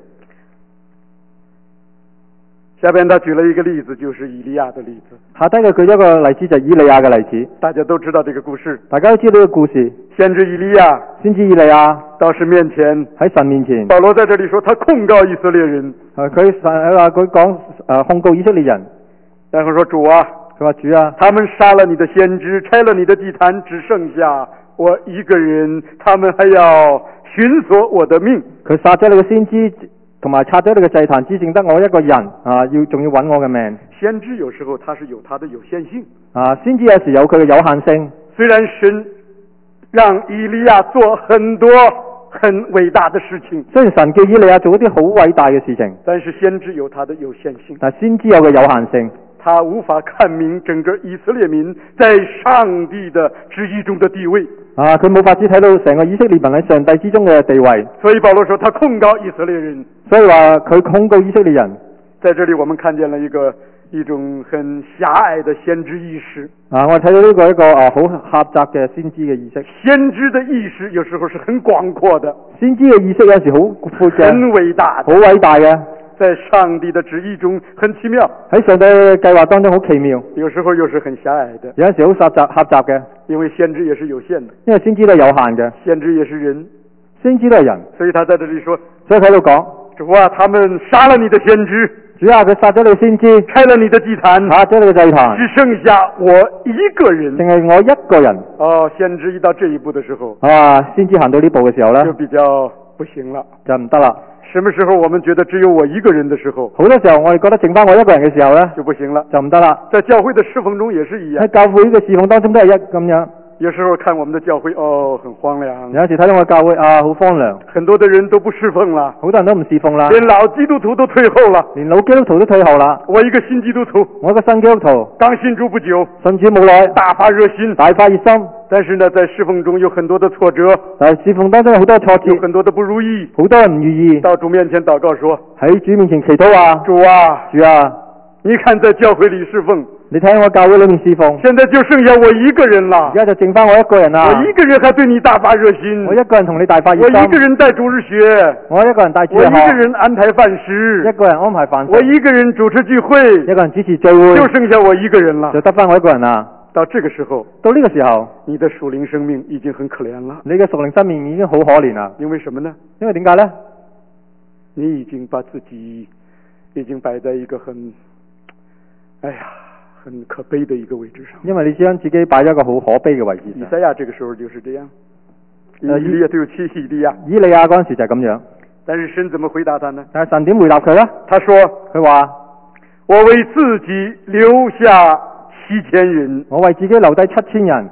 下邊他舉了一個例子，就是以利亞的例子。 下低佢舉咗個例子，就係以利亞嘅例子。 大家都知道這個故事， 大家都知道呢個故事。 先知以利亞， 先知以利亞到神面前， 喺神面前。 保羅在這裏說，他控告以色列人。 佢佢話佢講誒控告以色列人， 然後說主啊， 佢話主啊， 他們殺了你的先知，拆了你的祭壇，只剩下我一個人，他們還要尋索我的命。 佢殺咗你嘅先知。同埋拆咗你嘅祭壇，只剩得我一個人啊！要仲要揾我嘅命。 先知有時候他是有他的有限性啊，先知有時有佢嘅有限性。 雖然神讓以利亞做很多很偉大的事情， 雖然神叫以利亞做一啲好偉大嘅事情， 但是先知有他的有限性。 但先知有個有限性， 他無法看明整個以色列民在上帝的旨意中的地位。 啊！佢冇法子睇到成個以色列民喺上帝之中嘅地位， 所以保羅說他控告以色列人。 所以話佢控告以色列人。 在這裏我們看見了一個一種很狹隘的先知意識。 啊！我哋睇到呢個一個啊好狹窄嘅先知嘅意識。 先知的意識有時候是很廣闊的， 先知嘅意識有時好闊嘅， 很偉大， 好偉大嘅。 在上帝的旨意中很奇妙， 喺上帝嘅計劃當中好奇妙。 有時候又是很狹隘的， 有陣時好狹窄狹窄嘅。 因為先知也是有限的， 因為先知都係有限嘅， 先知也是人， 先知都係人， 所以他在這裏說， 所以喺度講， 主啊，他們殺了你的先知， 主啊，佢殺咗你先知， 拆了你的祭壇， 拆咗你嘅祭壇， 只剩下我一個人， 淨係我一個人。 哦，先知一到這一步的時候， 啊，先知行到呢步嘅時候呢， 就比較不行了， 就唔得啦。 什麼時候我們覺得只有我一個人的時候， 好多時候我哋覺得剩翻我一個人嘅時候呢， 就不行了， 就唔得啦。 在教會的侍奉中也是一樣， 喺教會嘅侍奉當中都係一咁樣。 有時候看我們的教會，哦，很荒涼。 有時睇到我教會啊，好荒涼。 很多的人都不侍奉了， 好多人都唔侍奉啦。 連老基督徒都退後了， 連老基督徒都退後啦。 我一個新基督徒， 我一個新基督徒， 剛信主不久， 信主冇耐， 大發熱心， 大發熱心。 但是呢，在侍奉中有很多的挫折， 但係侍奉當中有好多挫折， 有很多的不如意， 好多人唔如意。 到主面前禱告說： 喺主面前祈禱啊， 主啊， 主啊， 你看在教會裏侍奉， 你睇我教會裏面侍奉， 現在就剩下我一個人了， 而家就剩翻我一個人啦。 我一個人還對你大發熱心， 我一個人同你大發熱心， 我一個人帶主日學， 我一個人帶主日學， 我一個人安排飯食， 一個人安排飯食， 我一個人主持聚會， 一個人主持聚會， 就剩下我一個人了， 就得翻我一個人啦。 到這個時候， 到呢個時候， 你的屬靈生命已經很可憐了。 你嘅屬靈生命已經好可憐啦。 因為什麼呢？ 因為點解呢？ 你已經把自己已經擺在一個很，哎呀，很可悲的一個位置上。 因為你將自己擺在一個好可悲嘅位置上。 以賽亞這個時候就是這樣。呃、以利亞對不起以利亞。 以利亞嗰陣時就係咁樣。 但是神怎麼回答他呢？ 但係神點回答佢呢？ 他說： 佢話我為自己留下七千人， 我為自己留低七千人，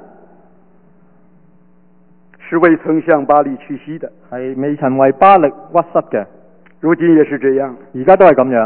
是未曾向巴力屈膝的， 係未曾為巴力屈膝嘅。 如今也是這樣， 而家都係咁樣。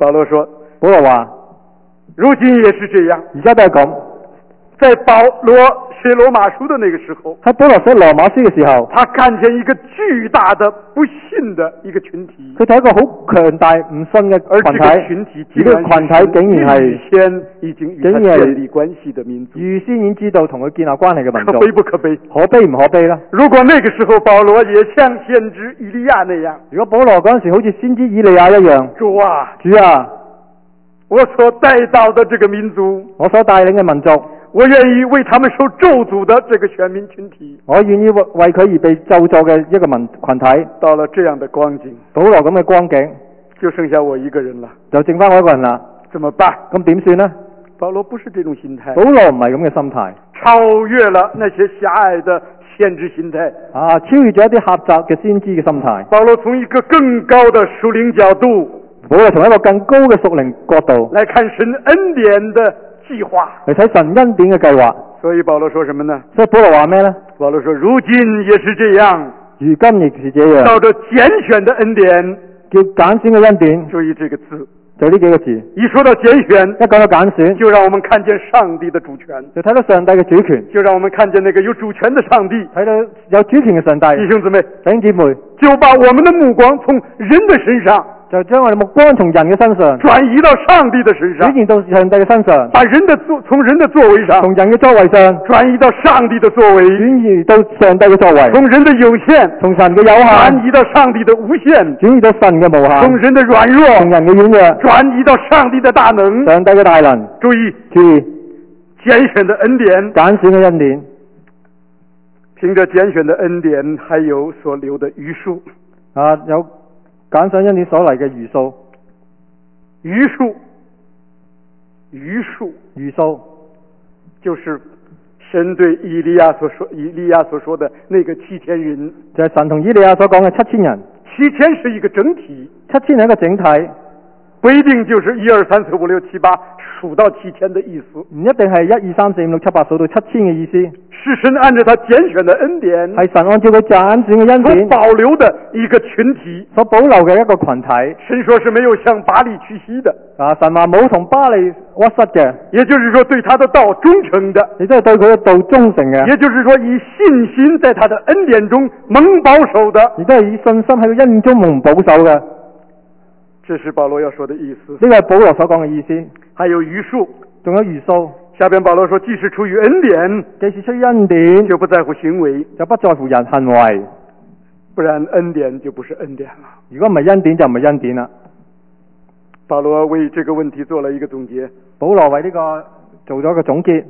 保羅說， 保羅話如今也是這樣。 而家都係咁。 在保羅寫羅馬書的那個時候， 喺保羅寫羅馬書嘅時候， 他看見一個巨大的不信的一個群體， 佢睇一個好強大唔信嘅而這群體， 個群體竟然呢個群體竟然係預先已經與他建立關係的民族， 預先已經知道同佢建立關係嘅民族， 可悲不可悲？ 可悲唔可悲呢？ 如果那個時候保羅也像先知以利亞那樣， 如果保羅嗰陣時好似先知以利亞一樣， 主啊， 主啊， 我所帶到的這個民族， 我所帶領嘅民族， 我願意為他們受咒詛的這個選民群體， 我願意為為佢而被咒詛嘅一個民群體， 到了這樣的光景， 保羅咁嘅光景， 就剩下我一個人了， 就剩翻我一個人啦， 怎麼辦？ 咁點算呢？ 保羅不是這種心態， 保羅唔係咁嘅心態， 超越了那些狹隘的先知心態， 啊，超越咗一啲狹窄嘅先知嘅心態。 保羅從一個更高的屬靈角度， 保羅從一個更高嘅屬靈角度來看神恩典的計劃， 嚟睇神恩典嘅計劃。 所以保羅說什麼呢？ 所以保羅話咩呢？ 保羅說，如今也是這樣， 如今亦是這樣， 照着揀選的恩典， 叫揀選嘅恩典， 注意這個字， 就呢幾個字。 一說到揀選， 一講到揀選， 就讓我們看見上帝的主權， 就睇到上帝嘅主權， 就讓我們看見那個有主權的上帝， 睇到有主權嘅上帝。 弟兄姊妹， 弟兄姊妹， 就把我們的目光從人的身上， 就將我哋目光從人嘅身上轉移到上帝的身上， 轉移到上帝嘅身上， 把人的作從人的作為上， 從人嘅作為上轉移到上帝的作為， 轉移到上帝嘅作為， 從人的有限， 從神嘅有限轉移到上帝的無限， 轉移到神嘅無限， 從人的軟弱， 從人嘅軟弱轉移到上帝的大能， 上帝嘅大能。 注意， 注意， 揀選的恩典， 揀選嘅恩典， 憑着揀選的恩典，還有所留的餘數啊，有揀選恩典所嚟嘅餘數。 餘數，餘數， 餘數， 就是神對以利亞所說，以利亞所說的那個七千人， 就係神同以利亞所講嘅七千人。 七千是一個整體， 七千係一個整體， 不一定就是一二三四五六七八數到七千的意思， 唔一定係一二三四五六七八數到七千嘅意思。 是神按照他揀選的恩典， 係神按照佢揀選嘅恩典所保留的一個群體， 所保留嘅一個群體。 神說是沒有向巴力屈膝的， 啊，神話冇同巴利屈膝嘅， 也就是說對他的道忠誠的， 亦都係對佢嘅道忠誠嘅， 也就是說以信心在他的恩典中蒙保守的， 亦都係以信心喺佢恩典中蒙保守嘅。 這是保羅要說的意思。 呢個係保羅所講嘅意思。 還有餘數， 仲有餘數。 下邊保羅說，既是出於恩典， 既是出於恩典， 就不在乎行為， 就不在乎人行為， 不然恩典就不是恩典了。 如果唔係恩典就唔係恩典啦。 保羅為這個問題做了一個總結。 保羅為呢個做咗個總結。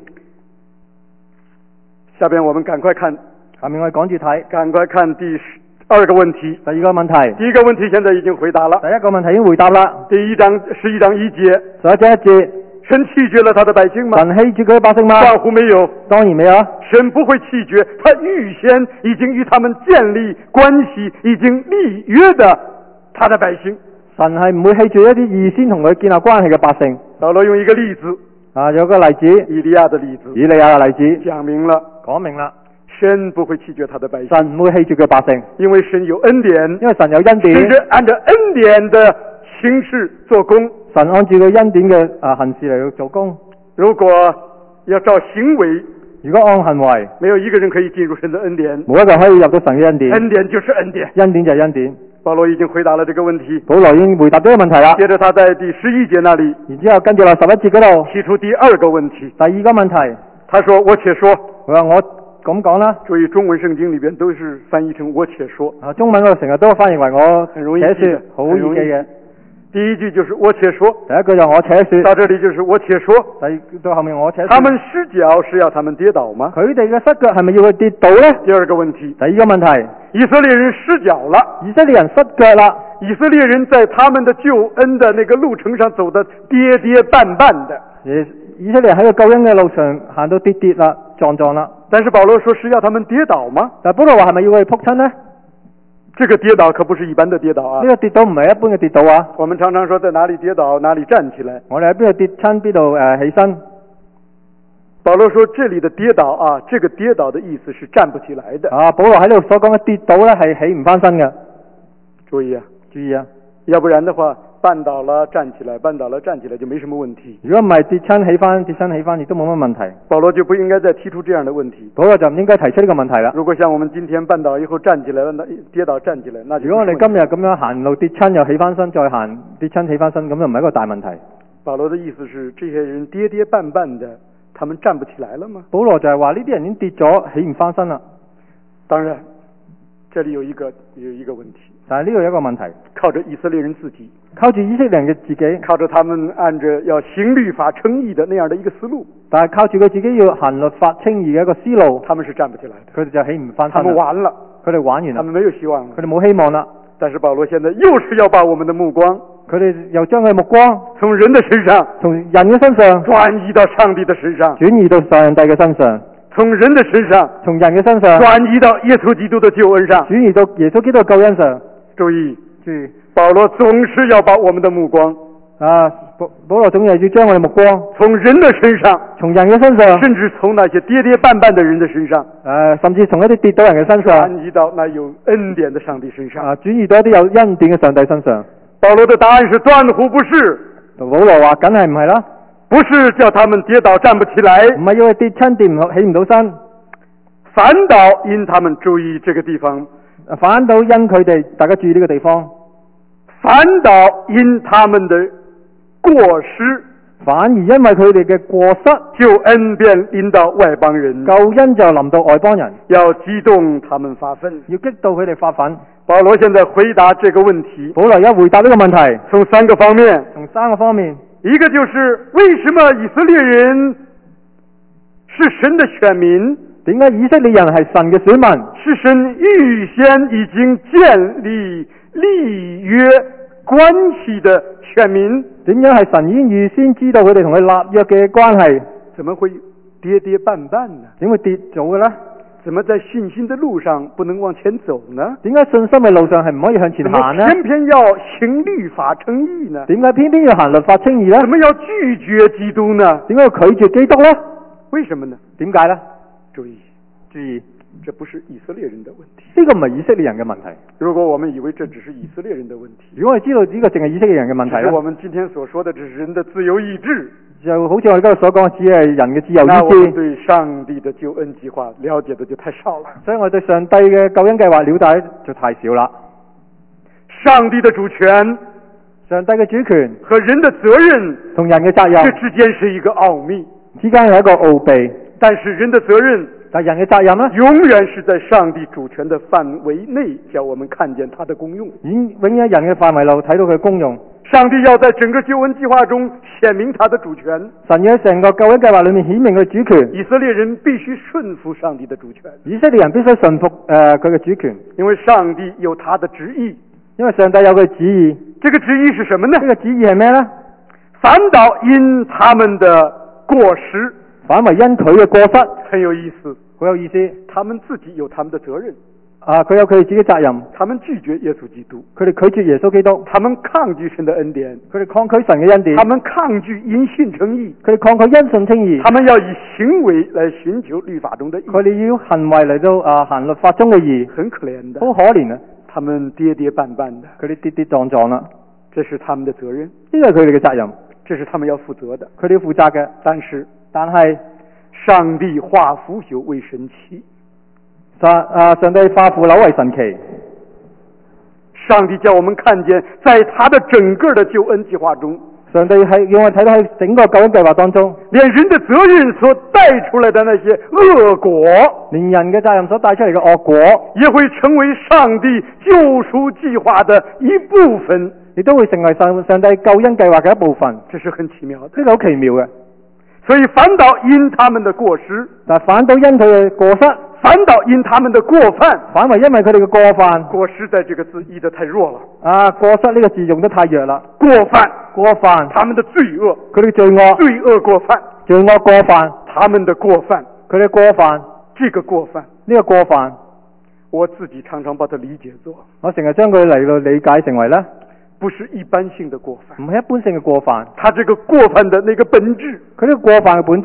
下邊我們趕快看， 下面我哋趕住睇， 趕快看第十二個問題。 第二個問題， 第一個問題現在已經回答了。 第一個問題已經回答啦。 第一章十一章一節， 十一章一節， 神棄絕了他的百姓嗎？ 神棄絕佢嘅百姓嗎？ 斷乎沒有， 當然沒有。 神不會棄絕他預先已經與他們建立關係、已經立約的他的百姓。 神係唔會棄絕一啲預先同佢建立關係嘅百姓。 保羅用一個例子， 啊，有個例子， 以利亞的例子， 以利亞嘅例子， 講明了， 講明啦， 神不會棄絕他的百姓， 神唔會棄絕佢嘅百姓， 因為神有恩典， 因為神有恩典， 神是按照恩典的行事做工， 神按照佢恩典嘅啊行事嚟做工。 如果要照行為， 如果按行為， 沒有一個人可以進入神的恩典， 冇一個可以入到神嘅恩典， 恩典就是恩典， 恩典就係恩典。 保羅已經回答了這個問題， 保羅已經回答咗個問題啦。 接着他在第十一節那裡， 然之後跟住落十一節嗰度提出第二個問題。 第二個問題， 他說我且說， 佢話我咁講啦。 注意中文聖經裡邊都是翻譯成我且說， 啊，中文我成日都翻譯為我很容易且說， 記得， 好易記嘅。 第一句就是我且說， 第一句就我且說， 到這裡就是我且說。 第二到後面我且說。 他們失腳是要他們跌倒嗎？ 佢哋嘅失腳係咪要佢跌倒呢？ 第二個問題， 第二個問題， 以色列人失腳了， 以色列人失腳啦， 以色列人在他們的救恩的那個路程上走得跌跌絆絆的。 以色列人喺個救恩嘅路上行到跌跌啦，撞撞啦。 但是保羅說是要他們跌倒嗎？ 但保羅話係咪要佢哋仆親呢？ 這個跌倒可不是一般的跌倒啊！ 呢個跌倒唔係一般嘅跌倒啊！ 我們常常說在哪裡跌倒哪裡站起來。 我哋喺邊度跌親邊度誒起身。 保羅說這裡的跌倒啊，這個跌倒的意思是站不起來的。 啊，保羅喺呢度所講嘅跌倒咧係起唔翻身嘅。 注意啊， 注意啊！ 要不然的話， 绊倒了站起來，絆倒了站起來就沒什麼問題。 如果唔係跌親起翻，跌親起翻亦都冇乜問題。 保羅就不應該再提出這樣的問題。 保羅就唔應該提出呢個問題啦。 如果像我們今天絆倒以後站起來，跌倒站起來，那就如果我哋今日咁樣行路跌親又起翻身，再行跌親起翻身，咁就唔係一個大問題。 保羅的意思是，這些人跌跌絆絆的，他們站不起來了嗎？ 保羅就係話呢啲人已經跌咗，起唔翻身啦。 當然，這裡有一個有一個問題。 但係呢個有一個問題， 靠着以色列人自己， 靠住以色列人嘅自己， 靠着他們按着要行律法稱義的那樣的一個思路， 但係靠住佢自己要行律法稱義嘅一個思路， 他們是站不起來的， 佢哋就起唔翻身。 他們完了， 佢哋玩完啦， 他們沒有希望了， 佢哋冇希望啦。 但是保羅現在又是要把我們的目光， 佢哋又將佢嘅目光從人的身上， 從人嘅身上轉移到上帝的身上， 轉移到上帝嘅身上。 從人的身上， 從人嘅身上轉移到耶穌基督的救恩上， 轉移到耶穌基督嘅救恩上。 注意， 注意， 保羅總是要把我們的目光啊，保保羅總係要將我哋目光從人的身上， 從人嘅身上， 甚至從那些跌跌絆絆的人的身上， 誒，甚至從一啲跌倒人嘅身上， 轉移到那有恩典的上帝身上， 啊，轉移到一啲有恩典嘅上帝身上。 保羅的答案是斷乎不是。 保羅話：梗係唔係啦， 不是叫他們跌倒站不起來， 唔係要佢跌親跌唔起唔到身， 反倒因他們注意這個地方， 反倒因佢哋大家注意呢個地方， 反倒因他們的過失， 反而因為佢哋嘅過失， 救恩便臨到外邦人， 救恩就臨到外邦人， 要激動他們發憤， 要激到佢哋發憤。 保羅現在回答這個問題， 保羅而家回答呢個問題， 從三個方面， 從三個方面， 一個就是為什麼以色列人是神的選民， 點解以色列人係神嘅選民， 是神預先已經建立立約關係的選民， 點樣係神已經預先知道佢哋同佢立約嘅關係， 怎麼會跌跌絆絆呢？ 點會跌咗嘅呢？ 怎麼在信心的路上不能往前走呢？ 點解信心嘅路上係唔可以向前行呢？ 偏偏要行律法稱義呢？ 點解偏偏要行律法稱義呢？ 怎麼要拒絕基督呢？ 點解要拒絕基督呢？ 為什麼呢？ 點解呢？ 注意， 注意， 這不是以色列人的問題。 呢個唔係以色列人嘅問題。 如果我們以為這只是以色列人的問題， 如果我哋知道呢個淨係以色列人嘅問題咧， 我們今天所說的只是人的自由意志， 就好似我哋今日所講嘅，只係人嘅自由那我們意志。 對上帝的救恩計劃了解的就太少了。 所以我對上帝嘅救恩計劃了解就太少啦。 上帝的主權、 上帝嘅主權和人的責任同人嘅責任， 這之間是一個奧秘， 之間有一個奧秘。 但是人的責任， 但人嘅責任呢， 永遠是在上帝主權的範圍內，叫我們看見它的功用。 已經永遠人嘅範圍內睇到佢嘅功用。 上帝要在整個救恩計劃中顯明他的主權。 神要喺成個救恩計劃裏面顯明佢主權。 以色列人必須順服上帝的主權。 以色列人必須順服誒佢嘅主權， 因為上帝有他的旨意。 因為上帝有佢旨意。 這個旨意是什麼呢？ 呢個旨意係咩呢？ 反倒因他們的過失， 反為因佢嘅過失。 很有意思， 好有意思。 他們自己有他們的責任。 啊，佢有佢哋自己責任。 他們拒絕耶穌基督， 佢哋拒絕耶穌基督。 他們抗拒神的恩典， 佢哋抗拒神嘅恩典。 他們抗拒因信稱義， 佢哋抗拒因信稱義。 他們要以行為來尋求律法中的義。 佢哋要行為嚟到啊行律法中嘅義。 很可憐的， 好可憐啊！ 他們跌跌絆絆的， 佢哋跌跌撞撞啦。 這是他們的責任， 呢個係佢哋嘅責任， 這是他們要負責的。 佢哋要負責嘅。 但是， 但係上帝化腐朽為神奇。 上啊！上帝化腐朽為神奇。 上帝叫我們看見，在他的整個的救恩計劃中， 上帝係要我睇到喺整個救恩計劃當中， 連人的責任所帶出來的那些惡果， 連人嘅責任所帶出嚟嘅惡果， 也會成為上帝救贖計劃的一部分， 亦都會成為上上帝救恩計劃嘅一部分。 這是很奇妙的， 呢個好奇妙嘅。 所以反倒因他們的過失， 但反倒因佢嘅過失。 反倒因他們的過犯， 反為因為佢哋嘅過犯。 過失在這個字譯得太弱了。 啊，過失呢個字用得太弱啦。 過犯， 過犯， 他們的罪惡， 佢哋罪惡， 罪惡過犯， 罪惡過犯， 他們的過犯， 佢哋過犯， 這個過犯， 呢個過犯， 我自己常常把它理解做， 我成日將佢嚟到理解成為咧， 不是一般性的過犯， 唔係一般性嘅過犯。 他這個過犯的那個本質， 佢呢個過犯嘅本質，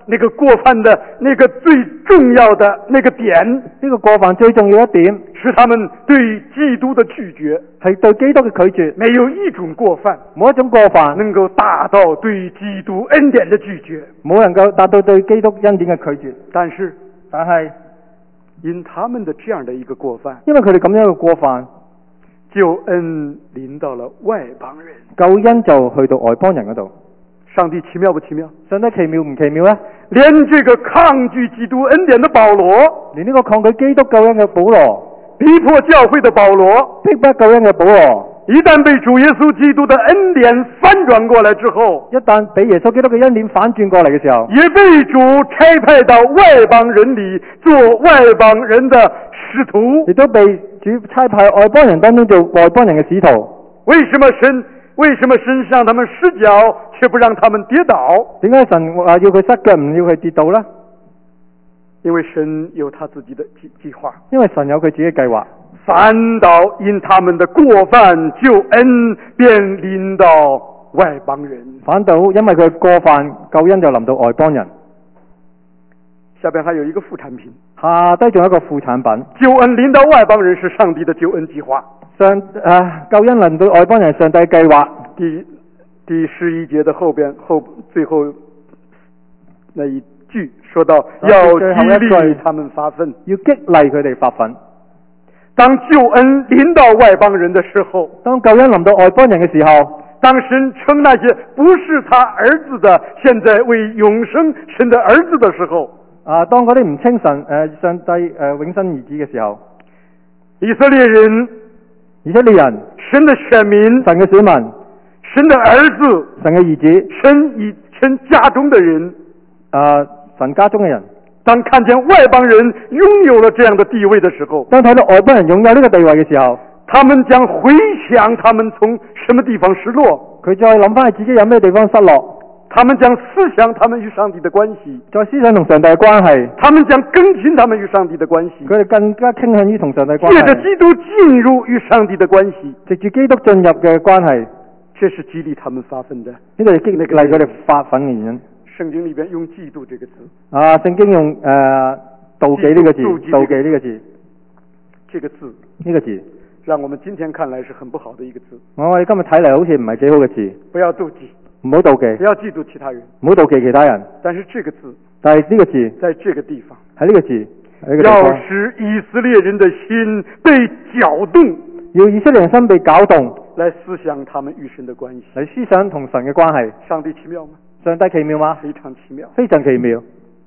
那个过犯的那个最重要的那个点， 呢個過犯最重要一點是他們對基督的拒絕。 係對基督嘅拒絕， 沒有一種過犯冇一種過犯能夠達到對基督恩典的拒絕， 冇能夠達到對基督恩典嘅拒絕。 但是但係因他們的這樣的一個過犯， 因為佢哋咁樣嘅過犯， 救恩臨到了外邦人， 救恩就去到外邦人嗰度。 上帝奇妙不奇妙？ 上帝奇妙唔奇妙呢？ 連這個抗拒基督恩典的保羅， 連呢個抗拒基督救恩嘅保羅， 逼迫教會的保羅， 逼迫救恩嘅保羅， 一旦被主耶穌基督的恩典翻轉過來之後， 一旦俾耶穌基督嘅恩典反轉過嚟嘅時候， 也被主差派到外邦人裏做外邦人的使徒， 亦都被主差派外邦人當中做外邦人嘅使徒。 為什麼神為什麼神讓他們失腳，卻不讓他們跌倒？ 點解神話要佢失腳，唔要佢跌倒呢？ 因為神有他自己的計計劃， 因為神有佢自己嘅計劃。 反倒因他們的過犯，救恩便臨到外邦人。 反倒因為佢過犯，救恩就臨到外邦人。 下邊還有一個副產品， 下低仲有一個副產品。 救恩臨到外邦人是上帝的救恩計劃。 上啊，救恩臨到外邦人，上帝計劃。 第第十一節的後邊後最後那一句說到，要激勵他們發憤， 要激勵佢哋發憤。 當救恩臨到外邦人的時候， 當救恩臨到外邦人嘅時候， 當神稱那些不是他兒子的，現在為永生神的兒子的時候， 啊，當嗰啲唔稱神誒、呃、上帝誒、呃、永生兒子嘅時候， 以色列人、 以色列人、 神的選民、 神嘅選民、 神的兒子、 神嘅兒子、 神以神家中的人， 啊，神家中嘅人， 當看見外邦人擁有了這樣的地位的時候， 當睇到外邦人擁有呢個地位嘅時候， 他們將回想他們從什麼地方失落， 佢再諗翻自己有咩地方失落， 他們將思想他們與上帝的關係， 再思想同上帝嘅關係， 他們將更新他們與上帝的關係， 佢哋更加傾向於同上帝關係， 借着基督進入與上帝的關係， 藉住基督進入嘅關係， 這是激勵他們發憤的。 呢個係激勵佢哋發憤嘅原因。 聖經裏邊用嫉妒這個字， 啊，聖經用誒、呃、妒忌呢個字，妒忌呢個字， 這個字呢個字， 讓我們今天看來是很不好的一個字。 我哋今日睇嚟好似唔係幾好嘅字。 不要妒忌， 唔好妒忌， 不要嫉妒其他人， 唔好妒忌其他人。 但是這個字， 但係呢個字在這個地方， 喺呢個字喺呢個地要方， 使以色列人的心被攪動， 要以色列人心被攪動， 來思想他們與神的關係。 嚟思想同神嘅關係。 上帝奇妙嗎？ 上帝奇妙嗎？ 非常奇妙， 非常奇妙。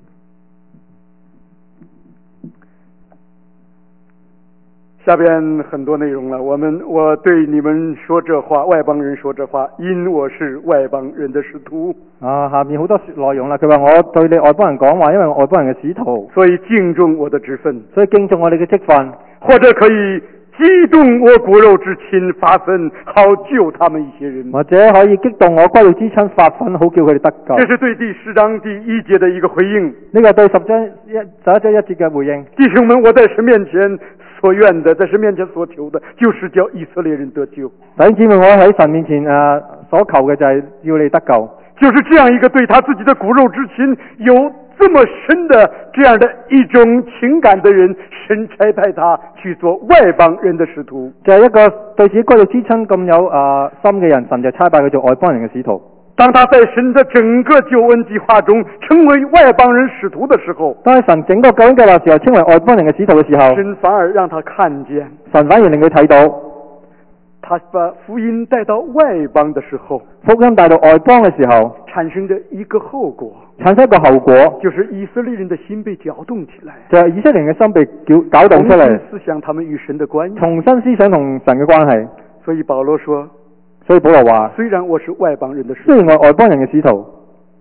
下邊很多內容了，我們我對你們說這話，外邦人說這話，因我是外邦人的使徒。 啊，下面好多內容啦。佢話我對你外邦人講話，因為我外邦人嘅使徒， 所以敬重我的職分， 所以敬重我哋嘅職分， 或者可以激動我骨肉之親發憤，好救他們一些人。 或者可以激動我骨肉之親發憤，好叫佢哋得救。 這是對第十章第一節的一個回應。 呢個對十章一十一章一節嘅回應。 弟兄們，我在神面前所願的，在神面前所求的，就是叫以色列人得救。 弟兄姊妹，我喺神面前誒、呃、所求嘅就係要你得救。 就是這樣一個對他自己的骨肉之親有這麼深的這樣的一種情感的人，神差派他去做外邦人的使徒。 就係、是、一個對自己骨肉之親咁有誒、呃、心嘅人，神就差派佢做外邦人嘅使徒。 當他在神的整個救恩計劃中成為外邦人使徒的時候， 當喺神整個救恩計劃時候稱為外邦人嘅使徒嘅時候， 神反而讓他看見， 神反而令佢睇到， 他把福音帶到外邦的時候， 福音帶到外邦嘅時候， 產生的一個後果， 產生一個後果， 就是以色列人的心被攪動起來， 就係、是、以色列人嘅心被攪攪動出嚟， 重新思想他們與神的關係， 重新思想同神嘅關係。 所以保羅說， 所以保羅話， 雖然我是外邦人的使徒， 雖然我外邦人嘅使徒，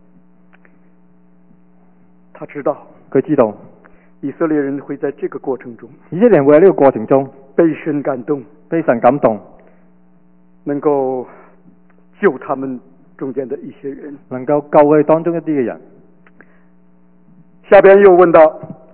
他知道， 佢知道以色列人會在這個過程中， 以色列人會喺呢個過程中被神感動， 被神感動， 能夠救他們中間的一些人， 能夠救佢當中一啲嘅人。 下邊又問到，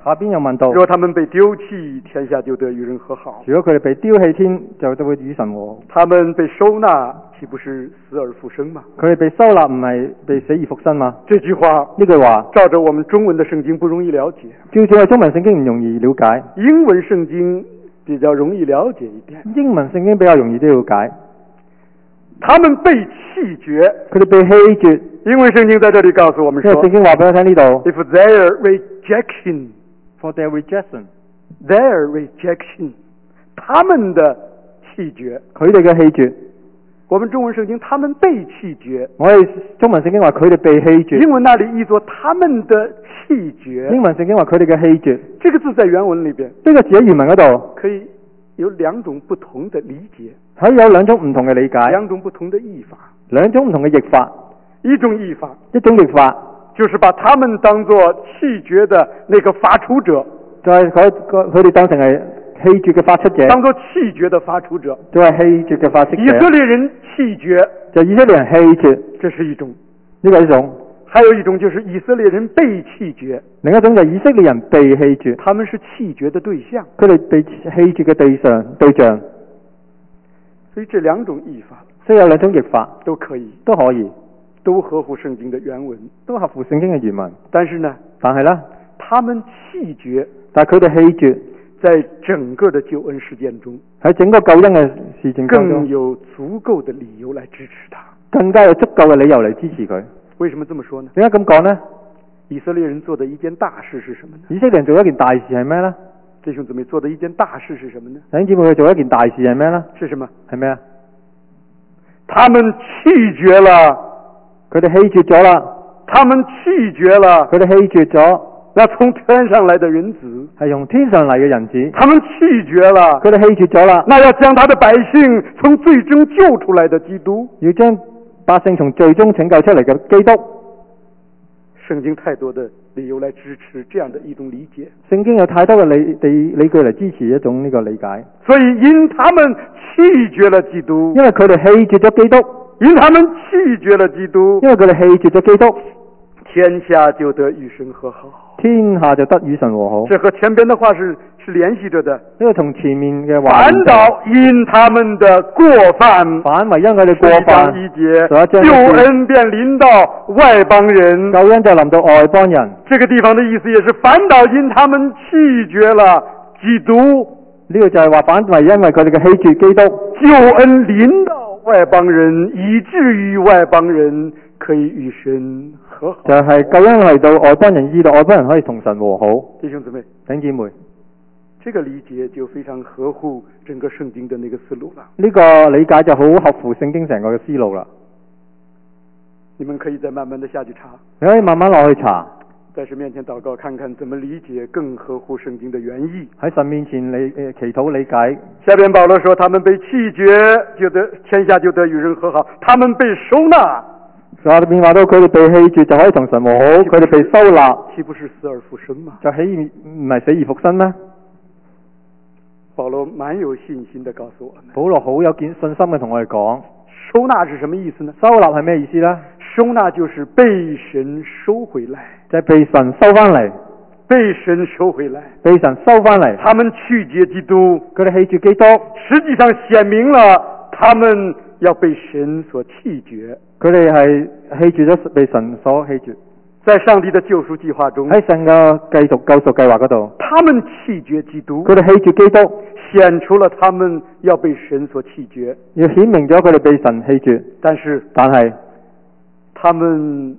下邊又問到， 若他們被丟棄，天下就得與人和好； 如果佢哋被丟棄，天就都會與神和好。 他們被收納，豈不是死而復生嗎？ 佢哋被收納唔係被死而復生嗎？ 這句話呢句話照着我們中文的聖經不容易了解， 照照係中文聖經唔容易了解， 英文聖經比較容易了解一點。 英文聖經比較容易啲了解。 他們被棄絕， 佢哋被棄絕。 英文聖經在這裏告訴我們說， 因為聖經話俾我聽呢度 if their rejection ，for their rejection， their rejection， 他們的棄絕， 佢哋嘅棄絕。 我們中文聖經他們被棄絕， 我哋中文聖經話佢哋被棄絕， 英文那裏譯作他們的棄絕。 英文聖經話佢哋嘅棄絕。 這個字在原文裏邊， 呢個字喺原文嗰度可以有兩種不同的理解， 可以有兩種唔同嘅理解， 兩種不同的譯法， 兩種唔同嘅譯法。 一種譯法， 一種譯法就是把他們當作棄絕的那個發出者， 就係佢佢哋當成係棄絕嘅發出者， 當作棄絕的發出者， 就係棄絕嘅發出者。 以色列人棄絕， 就以色列人棄絕， 這是一種。 呢個一種。 還有一種就是以色列人被棄絕， 另一種就係以色列人被棄絕， 他們是棄絕的對象， 佢哋被棄絕嘅對象對象。 所以這兩種譯法， 所以有兩種譯法都可以， 都可以， 都合乎聖經的原文， 都合乎聖經嘅原文。 但是呢， 但係呢， 他們棄絕， 但係佢哋棄絕， 在整個的救恩事件中， 喺整個救恩嘅事情當中， 更有足夠的理由來支持他， 更加有足夠嘅理由嚟支持佢。 為什麼這麼說呢？ 點解咁講呢？ 以色列人做的一件大事是什麼呢？ 以色列人做一件大事係咩呢？ 弟兄姊妹做的一件大事是什麼呢？ 弟兄姊妹去做一件大事係咩呢？ 是什麼？ 係咩啊？ 他們棄絕了， 佢哋棄絕咗啦。 他們棄絕了， 佢哋棄絕咗那從天上來的人子， 係從天上嚟嘅人子。 他們棄絕了， 佢哋棄絕咗啦。 那要將他的百姓從罪中救出來的基督， 要將百姓從罪中拯救出嚟嘅基督。 聖經太多的理由來支持這樣的一種理解， 聖經有太多嘅理理理據嚟支持一種呢個理解。 所以因他們棄絕了基督， 因為佢哋棄絕咗基督， 因他們棄絕了基督， 因為佢哋棄絕咗基督， 天下就得與神和好， 天下就得與神和好。 這和前邊的話是是聯繫着的。 呢個同前面嘅話， 反倒因他們的過犯， 反為因佢哋過犯， 一節十一章救恩便臨到外邦人， 救恩就臨到外邦人。 這個地方的意思也是反倒因他們棄絕了基督， 呢個就係話反為因為佢哋嘅棄絕基督， 救恩臨到外邦人，以至於外邦人可以與神和好。 就係救恩嚟到外邦人，以到外邦人可以同神和好。 弟兄姊妹， 弟兄姊妹， 這個理解就非常合乎整個聖經的那個思路了。 呢個理解就好合乎聖經成個嘅思路啦。 你們可以再慢慢的下去查， 你可以慢慢落去查， 在神面前禱告，看看怎麼理解更合乎聖經的原意。 喺神面前理誒祈禱理解。 下邊保羅說，他們被棄絕，就得天下就得與人和好；他們被收納， 下邊話到佢哋被棄絕就可以同神和好，佢哋被收納， 豈不是死而復生嗎？ 就豈唔係死而復生咩？ 保羅蠻有信心的告訴我們， 保羅好有見信心嘅同我哋講， 收納是什麼意思呢？ 收納係咩意思呢？ 收納就是被神收回來， 就係被神收翻嚟， 被神收回來， 被神收翻嚟。 他們拒絕基督， 佢哋棄絕基督， 實際上顯明了他們要被神所棄絕。 佢哋係棄絕咗被神所棄絕。 在上帝的救贖計劃中， 喺神嘅繼續救贖計劃嗰度， 他們棄絕基督， 佢哋棄絕基督， 顯出了他們要被神所棄絕， 要顯明咗佢哋被神棄絕。 但是， 但係他們